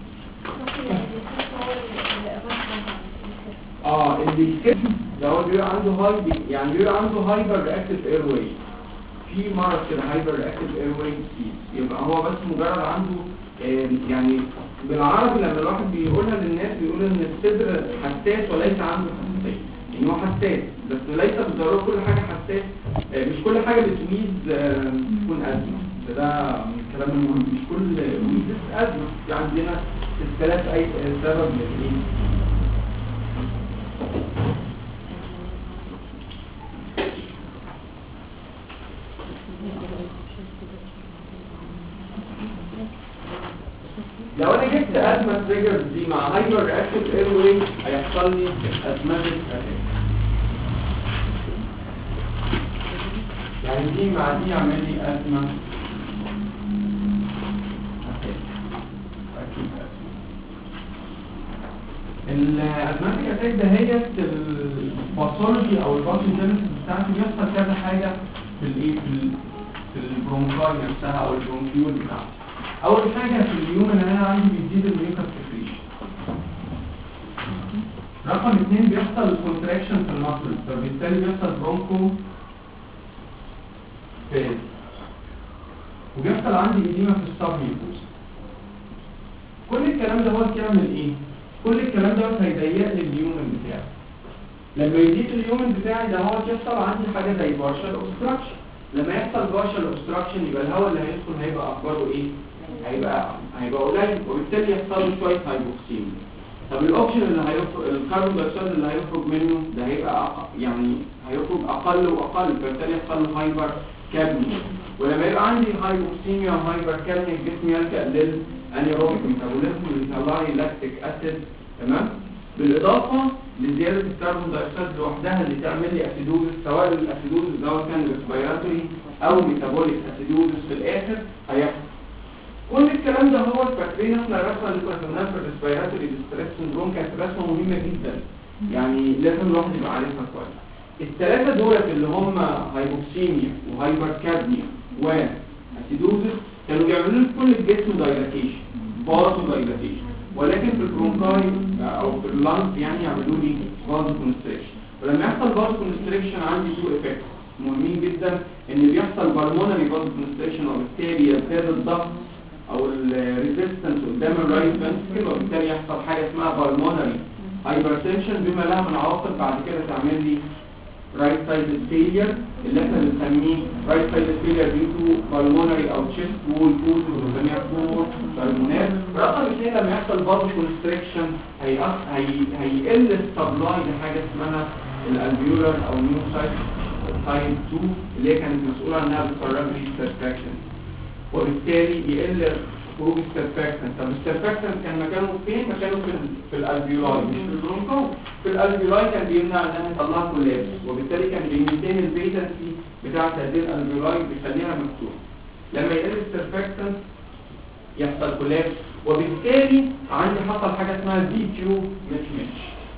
اللي يخف ده هو بيبقى عنده يعني بيبقى عنده هايبر رياكتيف اير واي، في مرض كده هايبر رياكتيف اير واي ديزيز، يبقى هو بس مجرد عنده يعني بالعربي لما الواحد بيقولها للناس بيقول ان الصدر حساس وليس عنده حساسيه، يعني هو حساس بس ليس بالضروره كل حاجه حساس، مش كل حاجه بتميز تكون ازمه. ده من الكلام المهم، مش كل ميزه ازمه، في عندنا 3 اي سبب للايه لو انا جبت ازمه تريجرز دي مع هايبر رياكتيف اير واي هيحصل لي ازماتيك اتاك. يعني دي مع دي يعمل لي ازمه الازماتيك اتاك ده هي الباثولوجي او الباثوجينيسيس بتاعته بيحصل كذا حاجه في الايه في البرونكاي نفسها او البرونكيول بتاعته. اول حاجه في اليومن اللي انا عندي بيزيد الميوكس سكريشن. رقم 2 بيحصل كونتراكشن في المسل فبالتالي بيحصل برونكو فيز وبيحصل عندي ايديما في السبميوكوس. كل الكلام ده هو بيعمل ايه؟ كل الكلام ده هيضيق لي اليومن بتاعي. لما يزيد اليومن بتاعي ده هو يحصل عندي حاجه زي بارشال اوبستراكشن. لما يحصل بارشال اوبستراكشن يبقى الهواء اللي هيدخل هيبقى اخباره ايه؟ هيبقى قليل وبالتالي يحصل له شويه هايبوكسيميا. طب الاوكسجين اللي هيخرج الكربون دايوكسيد اللي هيخرج منه ده هيبقى يعني هيخرج اقل واقل فبالتالي يحصل له هايبر كابنيا. ولما يبقى عندي هايبوكسيميا وهايبر كابنيا الجسم يلجأ للانيروبيك ميتابوليزم اللي يطلع لي لاكتيك اسيد. تمام. بالاضافه لزياده الكربون دايوكسيد لوحدها اللي تعمل لي اسيدوزس سواء الاسيدوزس ده كان ريسبيراتوري او ميتابوليك اسيدوزس في الاخر هيحصل. كل الكلام ده هو فاكرين احنا الرسمه اللي كنا بنعملها في الريسبيراتوري ديستريس سندروم كانت رسمه مهمه جدا يعني لازم الواحد يبقى عارفها كويس. الثلاثه دولت اللي هم هايبوكسيميا وهايبر كابنيا واسيدوزس كانوا بيعملوا لي كل الجسم دايلاتيشن بازو دايلاتيشن ولكن في البرونكاي او في اللانج يعني يعملوا لي بازو كونستريكشن. ولما يحصل بازو كونستريكشن عندي تو افكتس مهمين جدا ان بيحصل بالمونري بازو كونستريكشن وبالتالي يزداد الضغط او الريزيستنس قدام الرايت فنتريكل وبالتالي يحصل حاجه اسمها بالمونري هايبرتنشن بما لها من عواقب بعد كده تعمل لي رايت سايد فيلير اللي احنا بنسميه رايت سايد فيلير ديو تو بالمونري او تشيست وول فوز بنسميها فور بالمونات. رقم 2 لما يحصل بازو كونستريكشن هيقل السبلاي لحاجه اسمها الالفيولار او نيوسايد سايد 2 اللي هي كانت مسؤوله عنها بتخرج لي سيرفاكشن وبالتالي يقل خروج السيرفاكتنت. طب السيرفاكتنت كان مكانه فين؟ مكانه في الالفيولاي مش في البرونكو. في الالفيولاي كان بيمنع انها تطلع كولابس وبالتالي كان بيمنتين الفيتنسي بتاعت هذه الالفيولاي بيخليها مفتوحه. لما يقل السيرفاكتنت يحصل كولابس وبالتالي عندي حصل حاجه اسمها في كيو مش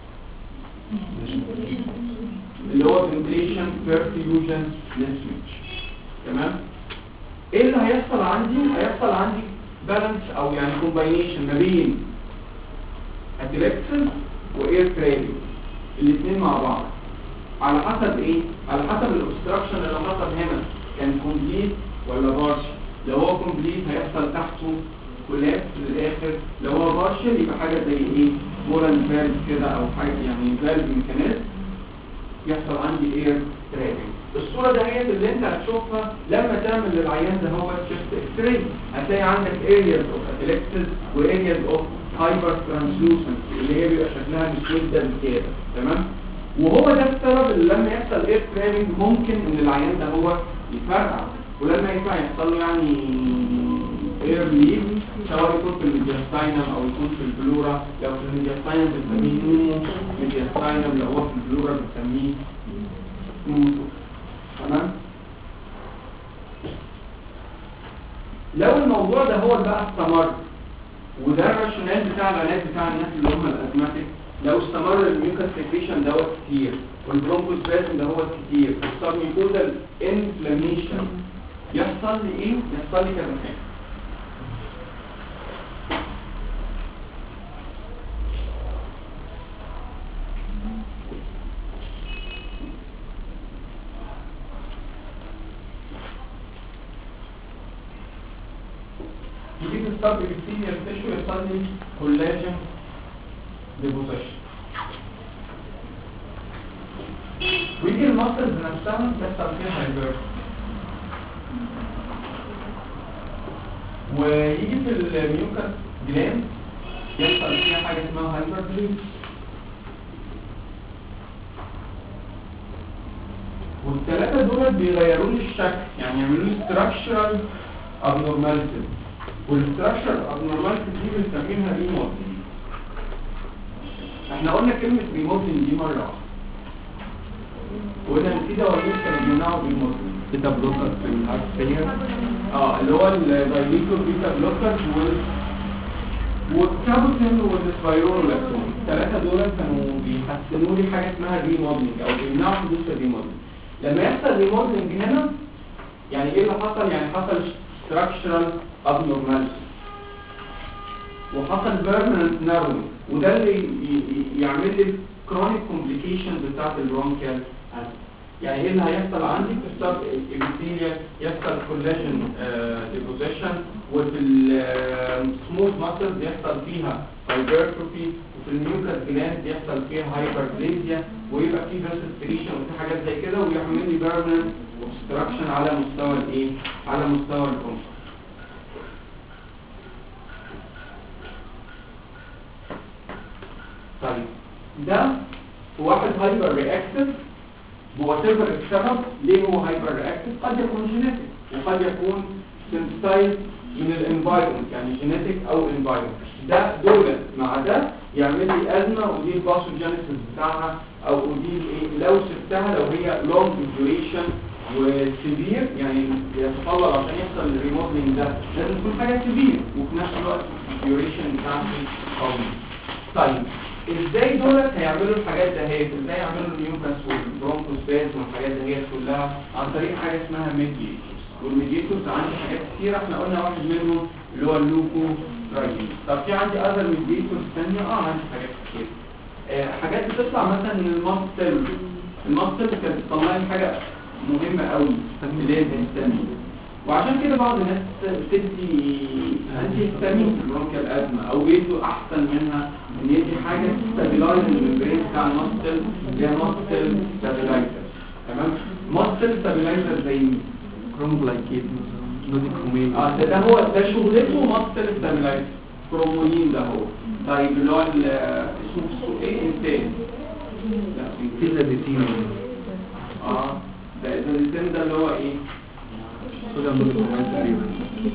اللي هو فنتيليشن بيرفيوجن مش. تمام. ايه اللي هيحصل عندي؟ هيحصل عندي بالانس او يعني كومباينيشن ما بين اتلكسس واير كريبنج الاثنين مع بعض على حسب ايه؟ على حسب الاوبستراكشن اللي حصل هنا كان كومبليت ولا بارشل. لو هو كومبليت هيحصل تحته كولابس للاخر، لو هو بارشل يبقى حاجه زي ايه؟ مورال فالف كده او حاجه يعني فالف ميكانيزم يحصل عندي اير كريبنج. الصورة ده هي اللي انت هتشوفها لما تعمل للعيان ده هو تشيست اكس راي هتلاقي عندك areas of atelectasis و areas of hypertranslucency اللي هي بيبقى شكلها مسودة كده. تمام. وهو ده السبب اللي لما يحصل اير كريبنج ممكن ان العيان ده هو يفرقع ولما يحصل له يعني اير ليف سواء يكون في الميدياستاينم او يكون في البلورا. لو في الميدياستاينم بنسميه نومو ميدياستاينم، لو هو في البلورا بنسميه نوتو. تمام. لو الموضوع ده هو بقى استمر وده الراشونال بتاع العلاج بتاع الناس اللي هم الازماتيك، لو استمر الميوكاس سكريشن دوت كتير والبرونكوسبازم ده هو كتير والسبميوكوزال انفلاميشن يحصل لي ايه؟ يحصل لي كذا حاجه. يجيب الصب بالسينير تيشو يحصل لي كولاجين ديبوزيشن ويجي المسلز نفسها يحصل فيها هايبر ويجي في الميوكاس جلاند يحصل فيها حاجه اسمها هايبربليز والثلاثه دول بيغيروا لي الشكل يعني يعملوا لي structural abnormalities والستراكشر ابنورماليتي دي بنسميها ريموديلنج. احنا قلنا كلمه ريموديلنج دي مره واحده، وقلنا ان في دوايين كانوا بيمنعوا ريموديلنج. بيتا بلوكر في الهارت فيلير. اللي هو الدايليتور بيتا بلوكر والكابوتين والسبايرولكتون، الثلاثه دول كانوا بيحسنوا لي حاجه اسمها ريموديلنج او بيمنعوا حدوث الريموديلنج. لما يحصل ريموديلنج هنا يعني ايه اللي حصل؟ يعني حصل structural abnormality وحصل permanent narrowing، وده اللي يعمل لي chronic complications بتاعت البرونكيال. يعني ايه اللي هيحصل عندي؟ في السب ابيثيليا يحصل كولاجين ديبوزيشن، وفي السموث ماسلز يحصل فيها هايبرتروفي، وفي الميوكاس جلاند يحصل فيها هايبربليزيا، ويبقى في فاسيليتيشن وفي حاجات زي كده، ويعمل لي بيرمننت اوبستراكشن على مستوى الايه؟ على مستوى البرونكيال. طيب ده واحد هايبر رياكتيف بواتيفر السبب ليه هو هايبر رياكتيف، قد يكون جينيتك وقد يكون سنسيتايز من الانفايرمنت، يعني جينيتك او انفايرمنت. ده دولت مع ده يعمل لي ازمه، ودي الباثوجينيسيس بتاعها او ودي لو سبتها لو هي لونج ديوريشن وسيفير، يعني يتطلب عشان يحصل الريموديلنج ده لازم تكون حاجه سيفير وفي نفس الوقت الديوريشن بتاعها قوي. طيب ازاي دولت هيعملوا الحاجات دهيت؟ ازاي يعملوا الميوكاس والبرونكوسباز والحاجات دهيت كلها؟ عن طريق حاجه اسمها ميدياتورز. والميدياتورز عندي حاجات كتير، احنا قلنا واحد منهم اللي هو اللوكوترايين. طب في عندي اذر ميدياتورز ثانيه؟ عندي حاجات كتير. حاجات بتطلع مثلا من الماست سيل. الماست سيل كانت بتطلع لي حاجه مهمه قوي اللي هي الهستامين، وعشان كده بعض الناس بتدي انتي هستامين في البرونكيال ازمه، او بيدوا احسن منها ان يدي حاجه ستابيلايز الممبرين بتاع الماستل اللي هي ماستل ستابيلايزر. تمام؟ ماستل ستابيلايزر زي كروموجلايكيت مثلا، نوديكرومين. ده هو ده شغلته ماستل ستابيلايزر. كرومولين ده هو. طيب اللي هو اسمه ايه؟ انتاج. لا فيزابيتين. ده الانتاج ده اللي هو ايه؟ صوديوم نوديكرومين تقريبا.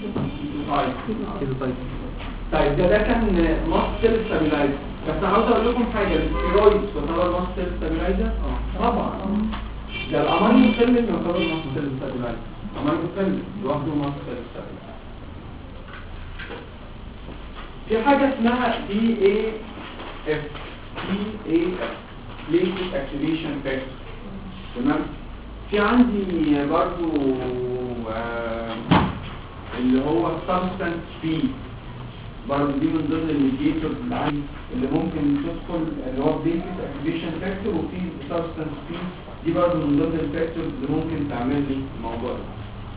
طيب ده كان ماستل ستابيلايزر. بس عاوز اقول لكم حاجه، الستيرويد تعتبر ماستل ستابيلايزر؟ طبعا. ده الامينو فيلم يعتبر ماستل ستابيلايزر. امينو فيلم لوحده ماستل ستابيلايزر. في حاجه اسمها DAF Late Activation Factor. تمام؟ في عندي برضو اللي هو substance P، برضو دي من ضمن الميدياتورز اللي ممكن تدخل، اللي هو basic activation factor، وفي substance P دي برضو من ضمن الفاكتورز اللي ممكن تعمل لي الموضوع ده.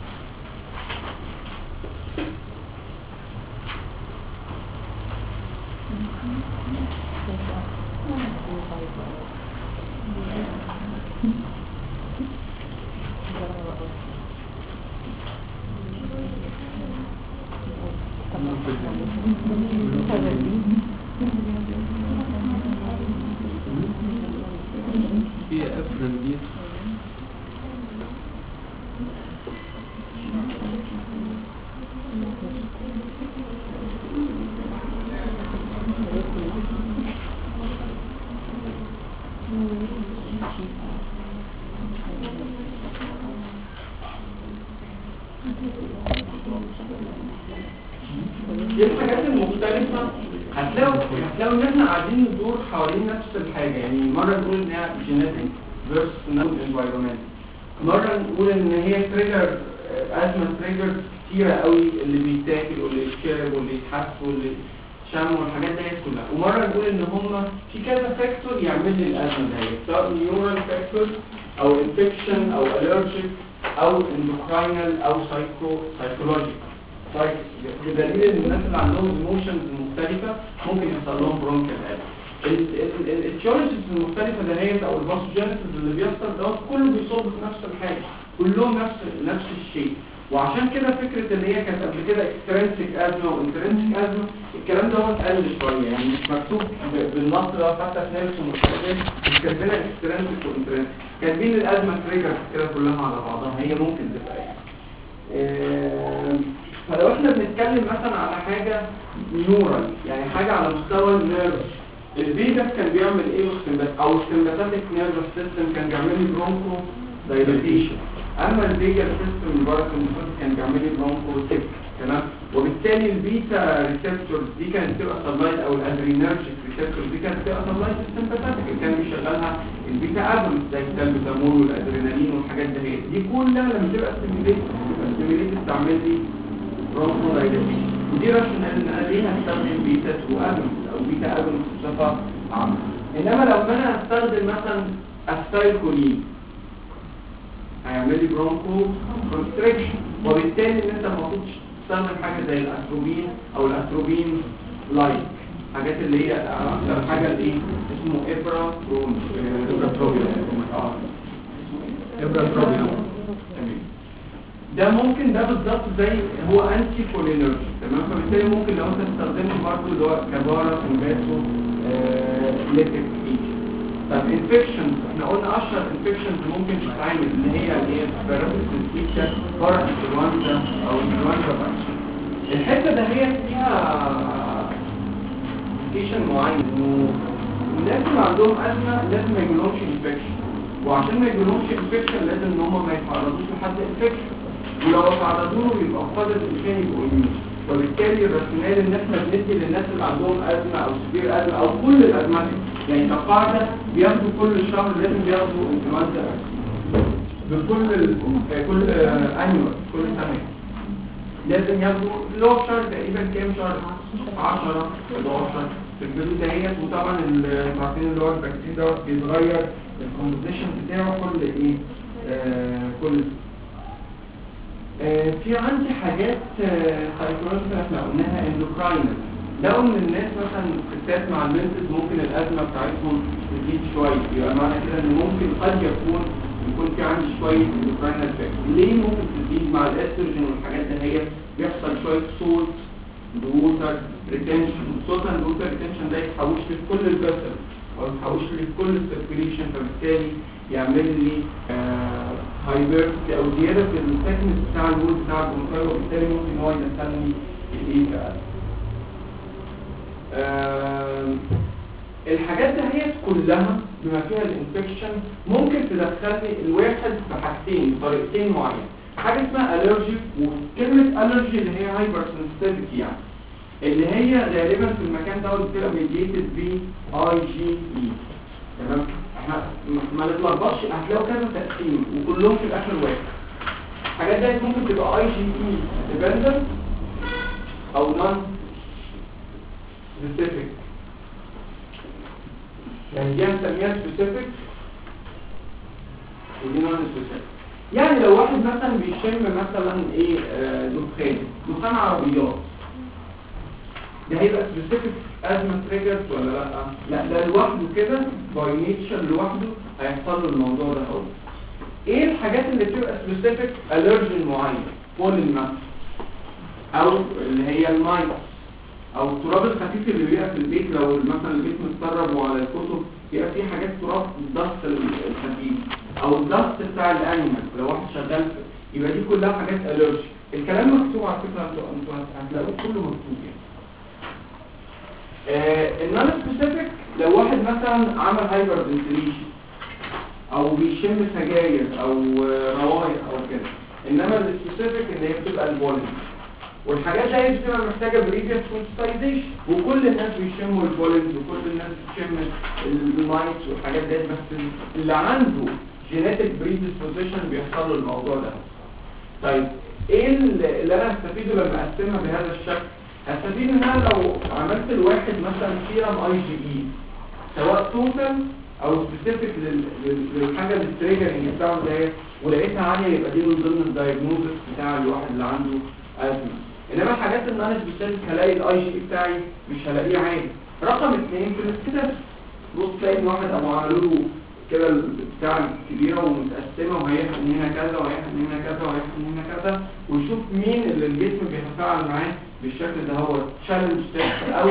في افرنديت. دي الحاجات المختلفة هتلاقوا ان احنا قاعدين ندور حوالين نفس الحاجة. يعني مرة نقول ان هي جينيتك versus environment، مرة نقول ان هي تريجر ازمة تريجر كتيرة قوي، اللي بيتاكل واللي يتشرب واللي يتحس واللي شم والحاجات ديت كلها. ومرة نقول ان هم في كذا فاكتور يعمل لي الازمة ديت، سواء نيورال فاكتور او انفكشن او الرجيك او اندوكراينال او سايكولوجيكال. طيب بدليل ان الناس اللي عندهم ايموشنز مختلفه ممكن يحصل لهم برونكيال ازمه. التيولوجيز المختلفه دهيت او الباثوجينيسيس اللي بيحصل ده كله بيصب في نفس الحاجه، كلهم نفس الشيء. وعشان كده فكره اللي هي كانت قبل كده اكسترنسيك ازمه وانترنسيك ازمه، الكلام ده هو اتقل شويه، يعني مش مكتوب بالنص ده حتى في نيلسون والحاجات مش كاتبينها اكسترنسيك وانترنسيك، كاتبين الازمه تريجر كده كلها على بعضها، هي ممكن تبقى ايه. فلو احنا بنتكلم مثلا على حاجه نيورال، يعني حاجه على مستوى النيرف، الفيجاس كان بيعمل ايه او السمباثيك نيرفس سيستم كان بيعمل لي برونكو دايلاتيشن، اما الفيجاس سيستم الباراسمباثيك كان بيعمل لي برونكو تيك. تمام. وبالتالي البيتا ريسبتورز دي كانت تبقى سبلايت، او الادرينرجيك ريسبتورز دي كانت تبقى سبلايت السمباثيك اللي كان بيشغلها البيتا اجونست زي السلبوتامول والادرينالين والحاجات دي كلها لما تبقى ستيميليت تعمل لي برونكو دايلاتيشن. ودي راشونال ان انا ليه هستخدم بيتا 2 اجونست او بيتا اجونست بصفه عامه. انما لو انا هستخدم مثلا استايكولين هيعمل لي برونكو كونستريكشن، وبالتالي ان انت المفروض تستخدم حاجه زي الاتروبين او الاتروبين لايك، حاجات اللي هي اكتر حاجه الايه اسمه ابراتروبيوم. ده ممكن ده بالظبط زي هو انتي كولينرجي. تمام. فبالتالي ممكن لو انت استخدمته برضه اللي هو كبارا سمباسو ليتك ايجنت. طب انفكشنز، احنا قلنا اشهر انفكشنز ممكن تتعمل اللي هي باراسيتيكا، بارا انفلونزا او انفلونزا فاكسين. الحته ده هي فيها انفكشن معين، انه الناس اللي عندهم ازمه لازم ما يجيلهمش انفكشن، وعشان ما يجيلهمش انفكشن لازم ان هم ما يتعرضوش لحد انفكشن، ولو اتعرضوا له يبقى قدر الامكان يبقوا اميون. وبالتالي الراشونال ان احنا بندي للناس اللي عندهم ازمه او سبير ازمه او كل الازمات، يعني كقاعده بياخدوا كل شهر لازم بياخدوا انفلونزا كل انيوال كل سنه لازم ياخدوا اللي هو شهر تقريبا كام شهر 10 11 في الحدود ديت. وطبعا انتوا عارفين اللي هو البكتيريا دوت بيتغير الكومبوزيشن بتاعه كل ايه كل في عندي حاجات سايكولوجيكال احنا قلناها اندوكراينال. لو ان الناس مثلا ستات مع المنتس ممكن الازمه بتاعتهم تزيد شويه، يبقى معنى كده ان ممكن قد يكون في عندي شويه اندوكراينال افكت. ليه ممكن تزيد مع الاستروجين والحاجات دي؟ هي بيحصل شويه صوت ووتر ريتنشن. الصوت والوتر ريتنشن ده يتحوش لي في كل الفيسل او يتحوش لي في كل السيركيليشن، فبالتالي يعمل لي هايبرتي او زياده في التكنس بتاع الوول بتاع البروتين، وبالتالي ممكن هو يدخلني الايه بقى. الحاجات دي هي كلها بما فيها الانفكشن ممكن تدخلني الواحد في حاجتين طريقتين معينه. حاجه اسمها الرجي، وكلمه الرجي اللي هي هايبر سنسيتيفيتي، يعني اللي هي غالبا في المكان ده بتبقى ميديتد ب اي جي اي. تمام. احنا ما نتلخبطش، هتلاقوا كذا تقسيم وكلهم في الاخر واحد. الحاجات دي ممكن تبقى اي جي اي ديبندنت او نون سبيسيفيك، يعني دي هنسميها سبيسيفيك ودي نون سبيسيفيك. يعني لو واحد مثلا بيشم مثلا ايه دخان عربيات، ده هيبقى سبيسيفيك ازمه تريجرز ولا لا؟ لا، ده لوحده كده باي نيتشر لوحده هيحصل له الموضوع ده. هو ايه الحاجات اللي بتبقى سبيسيفيك؟ الرجين معين، بولين مثلا، او اللي هي المايت، او التراب الخفيف اللي بيبقى في البيت. لو مثلا البيت متسرب وعلى الكتب بيبقى فيه حاجات تراب، الدست الخفيف او الدست بتاع الانيمال لو واحد شغال، يبقى دي كلها حاجات الرجي. الكلام مكتوب على فكره، انتوا هتلاقوه كله مكتوب يعني. النون سبيسيفيك لو واحد مثلا عمل هايبر فنتيليشن او بيشم سجاير او روايح او كده. انما السبيسيفيك اللي هي بتبقى البولين، والحاجات دي بتبقى محتاجه بريفيس كونسايديشن، وكل الناس بيشموا البولين وكل الناس بتشم المايت والحاجات دي، بس اللي عنده جينيتك بريديسبوزيشن بيحصل له الموضوع ده. طيب ايه اللي انا هستفيده لما اقسمها بهذا الشكل؟ هستفيد ان انا لو عملت الواحد مثلا سيرم اي جي اي سواء توتال او سبيسيفيك للحاجه اللي التريجرنج بتاعه ده ولقيتها عاليه، يبقى دي من ضمن الدايجنوزس بتاع الواحد اللي عنده ازمه. انما الحاجات اللي انا سبيسيفيك هلاقي الاي جي بتاعي مش هلاقيه عالي. رقم 2 في الاستاتس، بص تلاقي ان واحد ابو عملوا له كده البتاع الكبيره ومتقسمه وهيحقن هنا كذا وهيحقن هنا كذا وهيحقن هنا كذا، ويشوف مين اللي الجسم بيتفاعل معاه بالشكل ده. هو تشالنج تيست او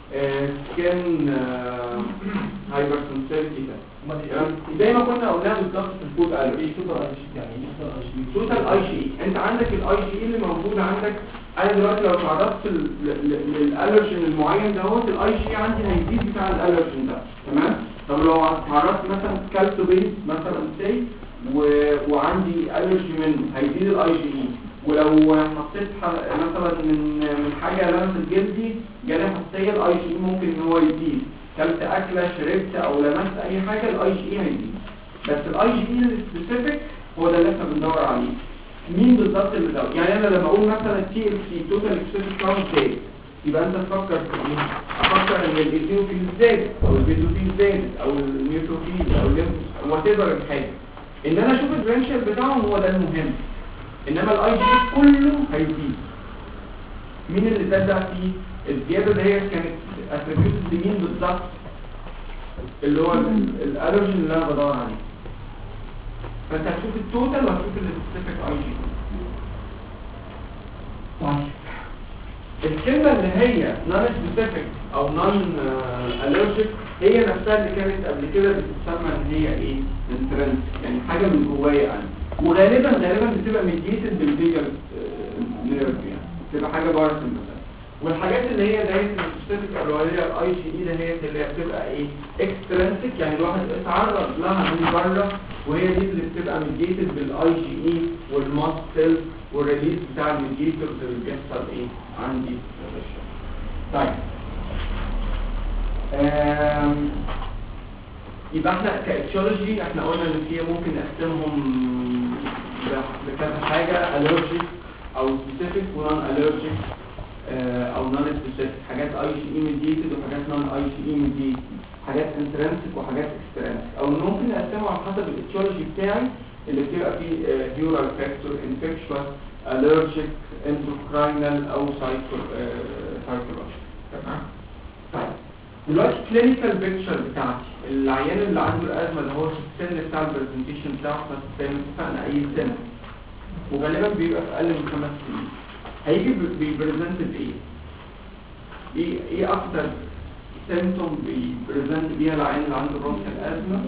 سكين هايبر سنسيتي زي ما كنا قلناها بالظبط في الفود الرجي. توتال اي جي، انت عندك الاي جي اللي موجود عندك. انا دلوقتي لو تعرضت للالرجين المعين دوت، الاي جي عندي هيزيد بتاع الالرجين ده، تمام. طب لو تعرضت مثلا كالسوبيز مثلا سي وعندي الرجي منه، هيزيد الاي جي. ولو حطيت مثلا من حاجه لمست جلدي جالي حساسيه، الاي جي ممكن ان هو يزيد. كلت اكله، شربت او لمست اي حاجه، الاي جي هيزيد. بس الاي جي السبيسيفيك هو ده اللي احنا بندور عليه. مين بالظبط اللي بيزود؟ يعني انا لما اقول مثلا تي ال سي توتال اكسبريس كاونت زاد، يبقى انت تفكر في ايه؟ افكر ان الايزينوفيل زاد او البيزوفيل زاد او النيوتروفيل او وات ايفر الحاجه. ان انا اشوف الديفرنشال بتاعهم هو ده المهم. انما الاي جي كله هيزيد. مين اللي زاد بقى فيه؟ الزياده اللي هي كانت اتريبيوتد لمين بالظبط؟ اللي هو الالرجين اللي انا بدور عليه. فانت هتشوف التوتال وهتشوف السبيسيفيك اي جي. الكلمه اللي هي نون سبيسيفيك او نون الرجيك هي نفسها اللي كانت قبل كده بتتسمى ان هي ايه؟ انترنس، يعني حاجه من جوايا انا. وغالبا بتبقى ميديتد بالفيجر نيرف، يعني بتبقى حاجه بارسل مثلا. والحاجات اللي هي دايره السبيسيفيك اللي هي الاي جي اي ده، هي اللي بتبقى ايه؟ اكسترنسيك، يعني الواحد اتعرض لها من بره، وهي دي اللي بتبقى ميديتد بالاي جي اي والماست سيل والريليز بتاع الميديتورز اللي بيحصل ايه عندي. طيب يبقى احنا كايتيولوجي احنا قلنا ان في ممكن نقسمهم لكذا حاجه: الرجيك او سبيسيفيك ونون الرجيك او نون سبيسيفيك. حاجات اي جي اي ميديتد وحاجات نون اي جي اي ميديتد، حاجات انترنسيك وحاجات اكسترنسيك. او ممكن نقسمه على حسب الايتيولوجي بتاعي اللي بتبقى فيه هيورال فاكتور، انفكشوس، الرجيك، اندوكراينال او سايكولوجيك. تمام. طيب دلوقتي كلينيكال بيكتشر بتاعتي العيان اللي عنده الازمه اللي هو السن بتاع البرزنتيشن بتاعه زي ما اتفقنا اي سن، وغالبا بيبقى في اقل من 5 سنين. هيجي بيبريزنت بايه؟ ايه اكتر سيمتوم بيبريزنت بيها العيان اللي عنده برونكيال ازمه؟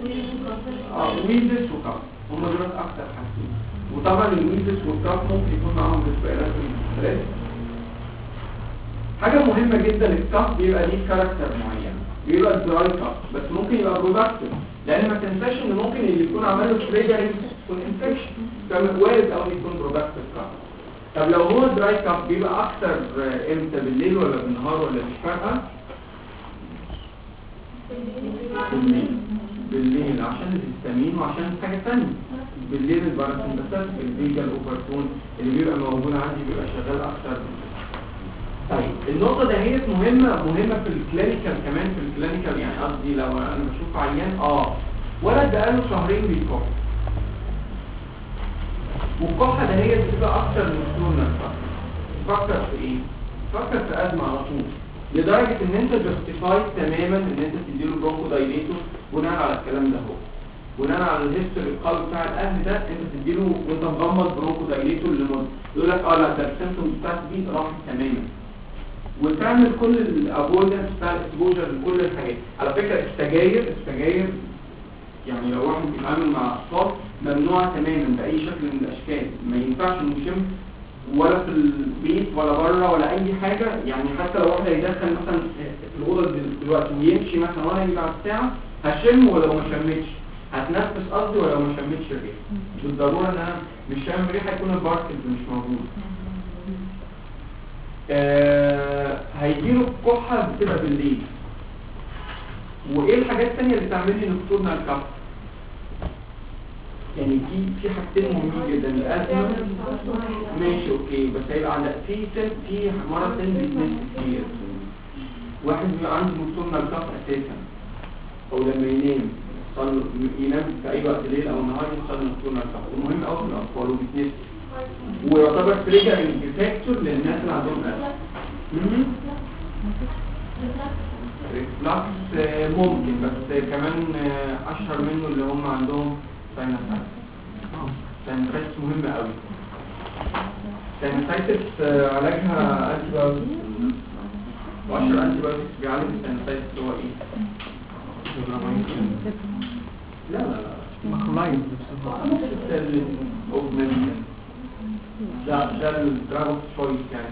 ويزس وكاف، هم دول اكتر حاجتين. وطبعا الويزس والكاف ممكن يكون معاهم ريسبيراتوري ستريس. حاجه مهمه جدا، الكاف بيبقى ليه كاركتر معين، بيبقى دراي كاف بس ممكن يبقى برودكتيف، لان ما تنساش ان ممكن اللي يكون عمل له تريجرنج يكون انفكشن، كمان وارد قوي يكون برودكتيف كاف. طب لو هو دراي كاف بيبقى اكتر امتى؟ بالليل ولا بالنهار ولا مش فارقه؟ بالليل عشان الهستامين وعشان حاجه ثانيه. بالليل الباراسمبثيك الفيجا الاوبرتون اللي بيبقى موجود عندي بيبقى شغال اكتر. طيب النقطه دهيت مهمه في الكلينيكال كمان. في الكلينيكال يعني قصدي لو انا بشوف عيان ولد بقاله شهرين بيكح، والكحه دهيت بتبقى اكتر من سنون. فكر في ايه؟ فكر في ازمه على طول، لدرجه ان انت جاستيفايد تماما ان انت تديله برونكو دايليتور بناء على الكلام ده. هو بناء على الهيستوري القلب بتاع الاهل ده انت تديله وانت مغمض برونكو دايليتور لمده، يقول لك لا ده السيمبتومز بتاعتي دي راحت تماما. وتعمل كل الافويدنس بتاع الاكسبوجر لكل الحاجات. على فكره السجاير يعني لو واحد بيتعامل مع اطفال ممنوعه تماما باي شكل من الاشكال، ما ينفعش نشم ولا في البيت ولا بره ولا اي حاجه. يعني حتى لو واحد هيدخل مثلا في الاوضه دلوقتي ويمشي مثلا وانا يجي على الساعه هشم، ولو ما شمتش هتنفس قصدي، ولو ما شمتش الريحه مش بالضروره ان انا مش شامم ريحه يكون الباركلز مش موجود. هيجيله كحه بتبقى بالليل. وايه الحاجات الثانيه اللي تعمل لي نكتورنال كف؟ يعني في حاجتين مهمين جدا. الازمه ماشي اوكي، بس هيبقى عندك في مرض ثاني بيتنسي كتير. واحد بيبقى عنده نكتورنال كف اساسا، او لما ينام في اي وقت ليل او نهار يحصل نكتورنال كف، ومهم قوي في الاطفال وبيتنسي، ويعتبر تريجرنج فاكتور للناس اللي عندهم ازمه. ريفلاكس ممكن، بس كمان اشهر منه اللي هم عندهم ساينسايتس. ساينسايتس مهمه قوي. ساينسايتس علاجها انتي بايوتيك. واشهر انتي بايوتكس بيعالج الساينوسايتس اللي هو ايه؟ لا لا لا ماكرولايد اوجمنتين ده الدراج اوف تشويس يعني.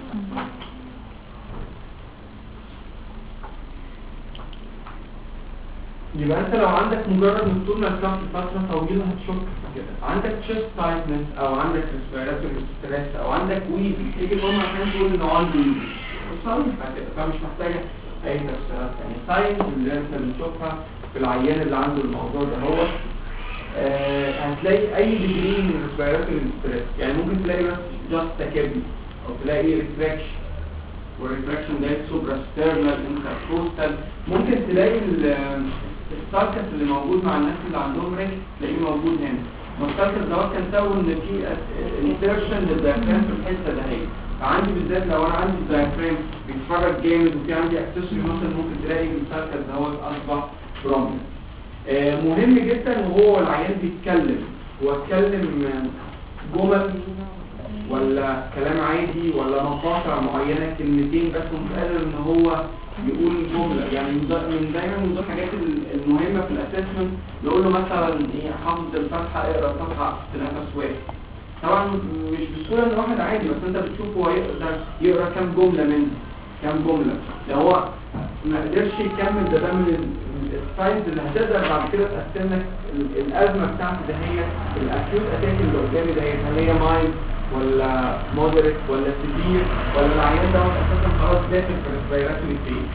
يبقى انت لو عندك مجرد نكتورنال كلاس لفتره طويله هتشك كده، عندك تشيست تايتنس او عندك ريسبيراتوري ستريس او عندك ويزي، تيجي تقوم عشان تقول انه عنده ويزي صريحه كده، فمش محتاجه اي تفسيرات ثانيه. ساينز اللي انت بنشوفها في العيان اللي عنده الموضوع ده هو هتلاقي اي ديجري من ريسبيراتوري ستريس، يعني ممكن تلاقي بس جاست تاكيبي او تلاقي ريتراكشن، والريتراكشن ده سوبراسترنال انتركوستال، ممكن تلاقي الساركس اللي موجود مع الناس اللي عندهم ريك تلاقيه موجود هنا. والساركس دوت كان سبب ان في انسيرشن للدايفرام في الحته دهيت، فعندي بالذات لو انا عندي الدايفرام بيتحرك جامد وفي عندي اكسسوري مثلا ممكن تلاقي الساركس دوت اصبح بروميننت. مهم جدا وهو العيان بيتكلم، هو اتكلم جمل ولا كلام عادي ولا مقاطع معينه كلمتين بس مش قادر ان هو يقول جمله، يعني من دايما من الحاجات المهمه في الاسسمنت نقول له مثلا ايه حافظ الفتحه اقرا الفتحه في نفس واحد. طبعا مش بسهوله ان واحد عادي، بس انت بتشوف هو يقدر يقرا كام جمله منها، كام جمله. لو هو ما قدرش يكمل ده من الساينز اللي هتقدر بعد كده تقسم لك الازمه بتاعتي ده هي الاكيوت اتاك اللي قدامي ده هل هي مايلد ولا مودريت ولا سيفير ولا العيان ده اساسا خلاص داخل في الريسبيراتوري فيز.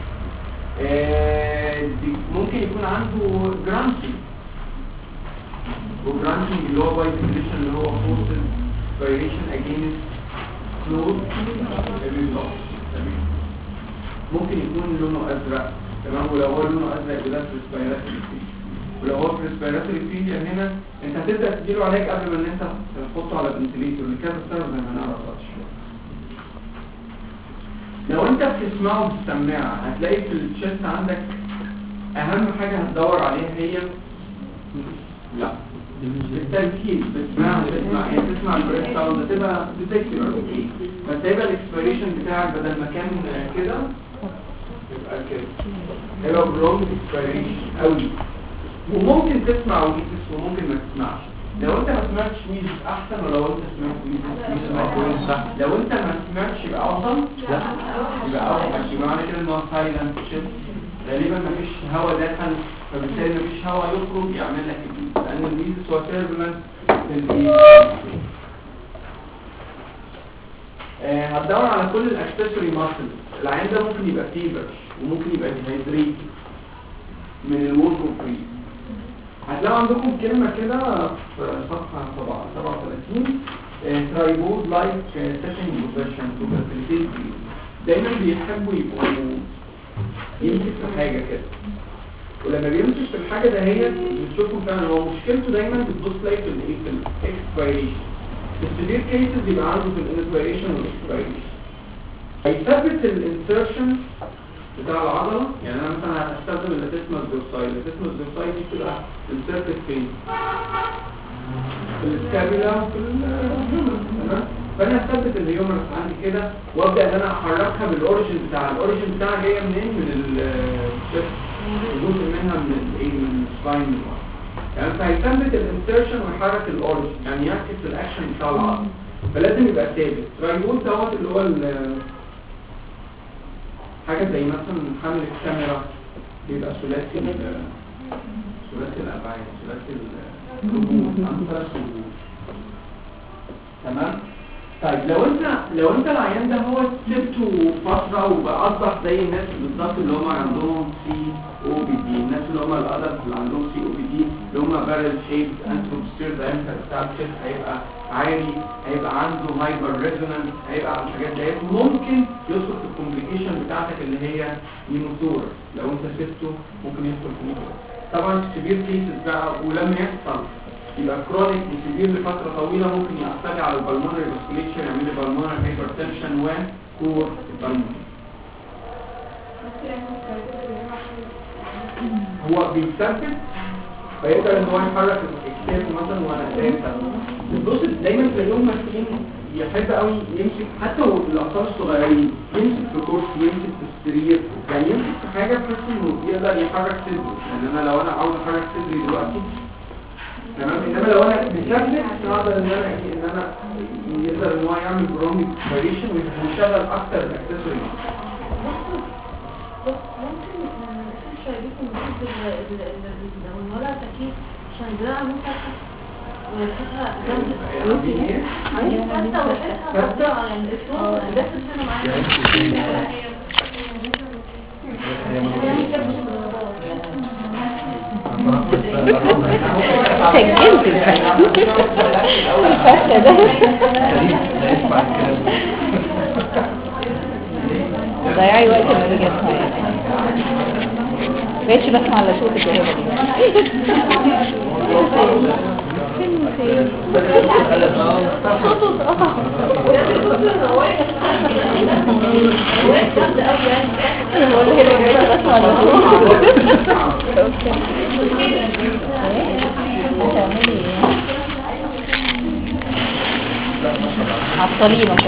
ممكن يكون عنده جرانشي، وجرانشي اللي هو باي ديفينيشن اللي هو فورسز فايريشن اجينست كلوز ممكن يكون لونه ازرق تمام، ولو هو لونه ازرق يبقى ده ريسبيراتوري فيز، ولو هو في ريسبيراتوري فيز هنا انت هتبدا تديله علاج قبل ما ان انت تحطه على فنتليتور لكذا سبب زي ما نعرف شويه. لو انت بتسمعه بالسماعه هتلاقي في الشيست عندك اهم حاجه هتدور عليها هي لا التركيز، بتسمع يعني تسمع البريس ساوند تبقى بتذكر اوكي، بس هيبقى الاكسبيريشن بتاعك بدل ما كان كده يبقى كده، هيبقى برونج اكسبيريشن قوي. وممكن تسمع ويزس وممكن ما تسمعش. لو انت ما سمعتش ويزس احسن ولا لو انت سمعت ويزس احسن؟ لو انت ما سمعتش يبقى افضل؟ لا يبقى اوحش، يبقى معنى كده ان هو سايلنت شيفت، غالبا ما فيش هواء داخل فبالتالي ما فيش هواء يخرج يعمل لك الويزس، لان الويزس هو تيربلنت في الايد. هتدور على كل الاكسسوري ماسلز. العين ده ممكن يبقى فيبر وممكن يبقى ديهايدريت من الووتر فري. هتلاقوا عندكم كلمة كده في صفحة 37 ترايبود لايك سيتنج بوزيشن تو فاسيليتيت. دايما بيحبوا يبقوا يمسك في حاجة كده، ولما بيمسك في الحاجة ده هي بتشوفوا فعلا هو مشكلته دايما بتبص تلاقي في الايه في الاكسبيريشن. السيفير كيسز يبقى عنده في الانسبيريشن والاكسبيريشن. هيثبت الانسرشن بتاع العضله، يعني انا مثلا هستخدم اللاتيسمال دورساي. اللاتيسمال دورساي دي بتبقى السيركت فين؟ في السكابيلا وفي الهيومرس، تمام؟ فانا هثبت الهيومرس عندي كده وابدا ان انا احركها بالاوريجن بتاعها. الاوريجن بتاعها جايه منين؟ من الشيست، جزء منها من الايه من السباين. يعني فهيثبت الانسرشن ويحرك الاوريجن، يعني يركز في الاكشن بتاع العضله، فلازم يبقى ثابت. ترايبود دوت اللي هو حاجه زي مثلا حامل الكاميرا بيبقى ثلاثي الابعاد، ثلاثي الرجول، عنده 3 رجول، تمام. طيب لو انت العيان ده هو سبته فتره وبقى اصبح زي الناس بالظبط اللي هم عندهم سي او بي دي، الناس اللي هم الادلت اللي عندهم سي او بي دي اللي هم بارل شيب انتروبستير دايمتر بتاع الشيست هيبقى عالي، هيبقى عنده هايبر ريزونانس، هيبقى على الحاجات ديت ممكن يدخل في الكومبليكيشن بتاعتك اللي هي نيموثور. لو انت سبته ممكن يدخل في نيموثور. طبعا سيفير كيسز بقى، ولما يحصل يبقى كرونيك وسيفير لفتره طويله ممكن يأثر على البلمونري فاسكوليتشر، يعمل لي بالمونري هايبرتنشن وكور البلمونري. هو بيتثبت فيقدر ان هو يحرك الاكتاف مثلا وانا قاعد. بص دايما تلاقيهم ماسكين يحب قوي يمسك حتى الاطفال الصغيرين، يمسك في كرسي، يمسك في السرير، يعني يمسك في حاجه بحيث انه يقدر يحرك صدره. يعني انا لو انا عاوز احرك صدري دلوقتي تمام، انما لو انا مثبت اقدر ان انا يقدر ان هو يعمل برامج فاريشن ويشغل اكتر الاكسسوارز. بس ممكن شايفين من ورا تكييف عشان دراعة مفتوحة ويفتحها جنب حتى وفتحها يعني الصوت بس السنة معايا سجلت الفتح ده ضيعي وقت المريجاتها يعني بقيتش بسمع على صوتك يا هبه عطلينه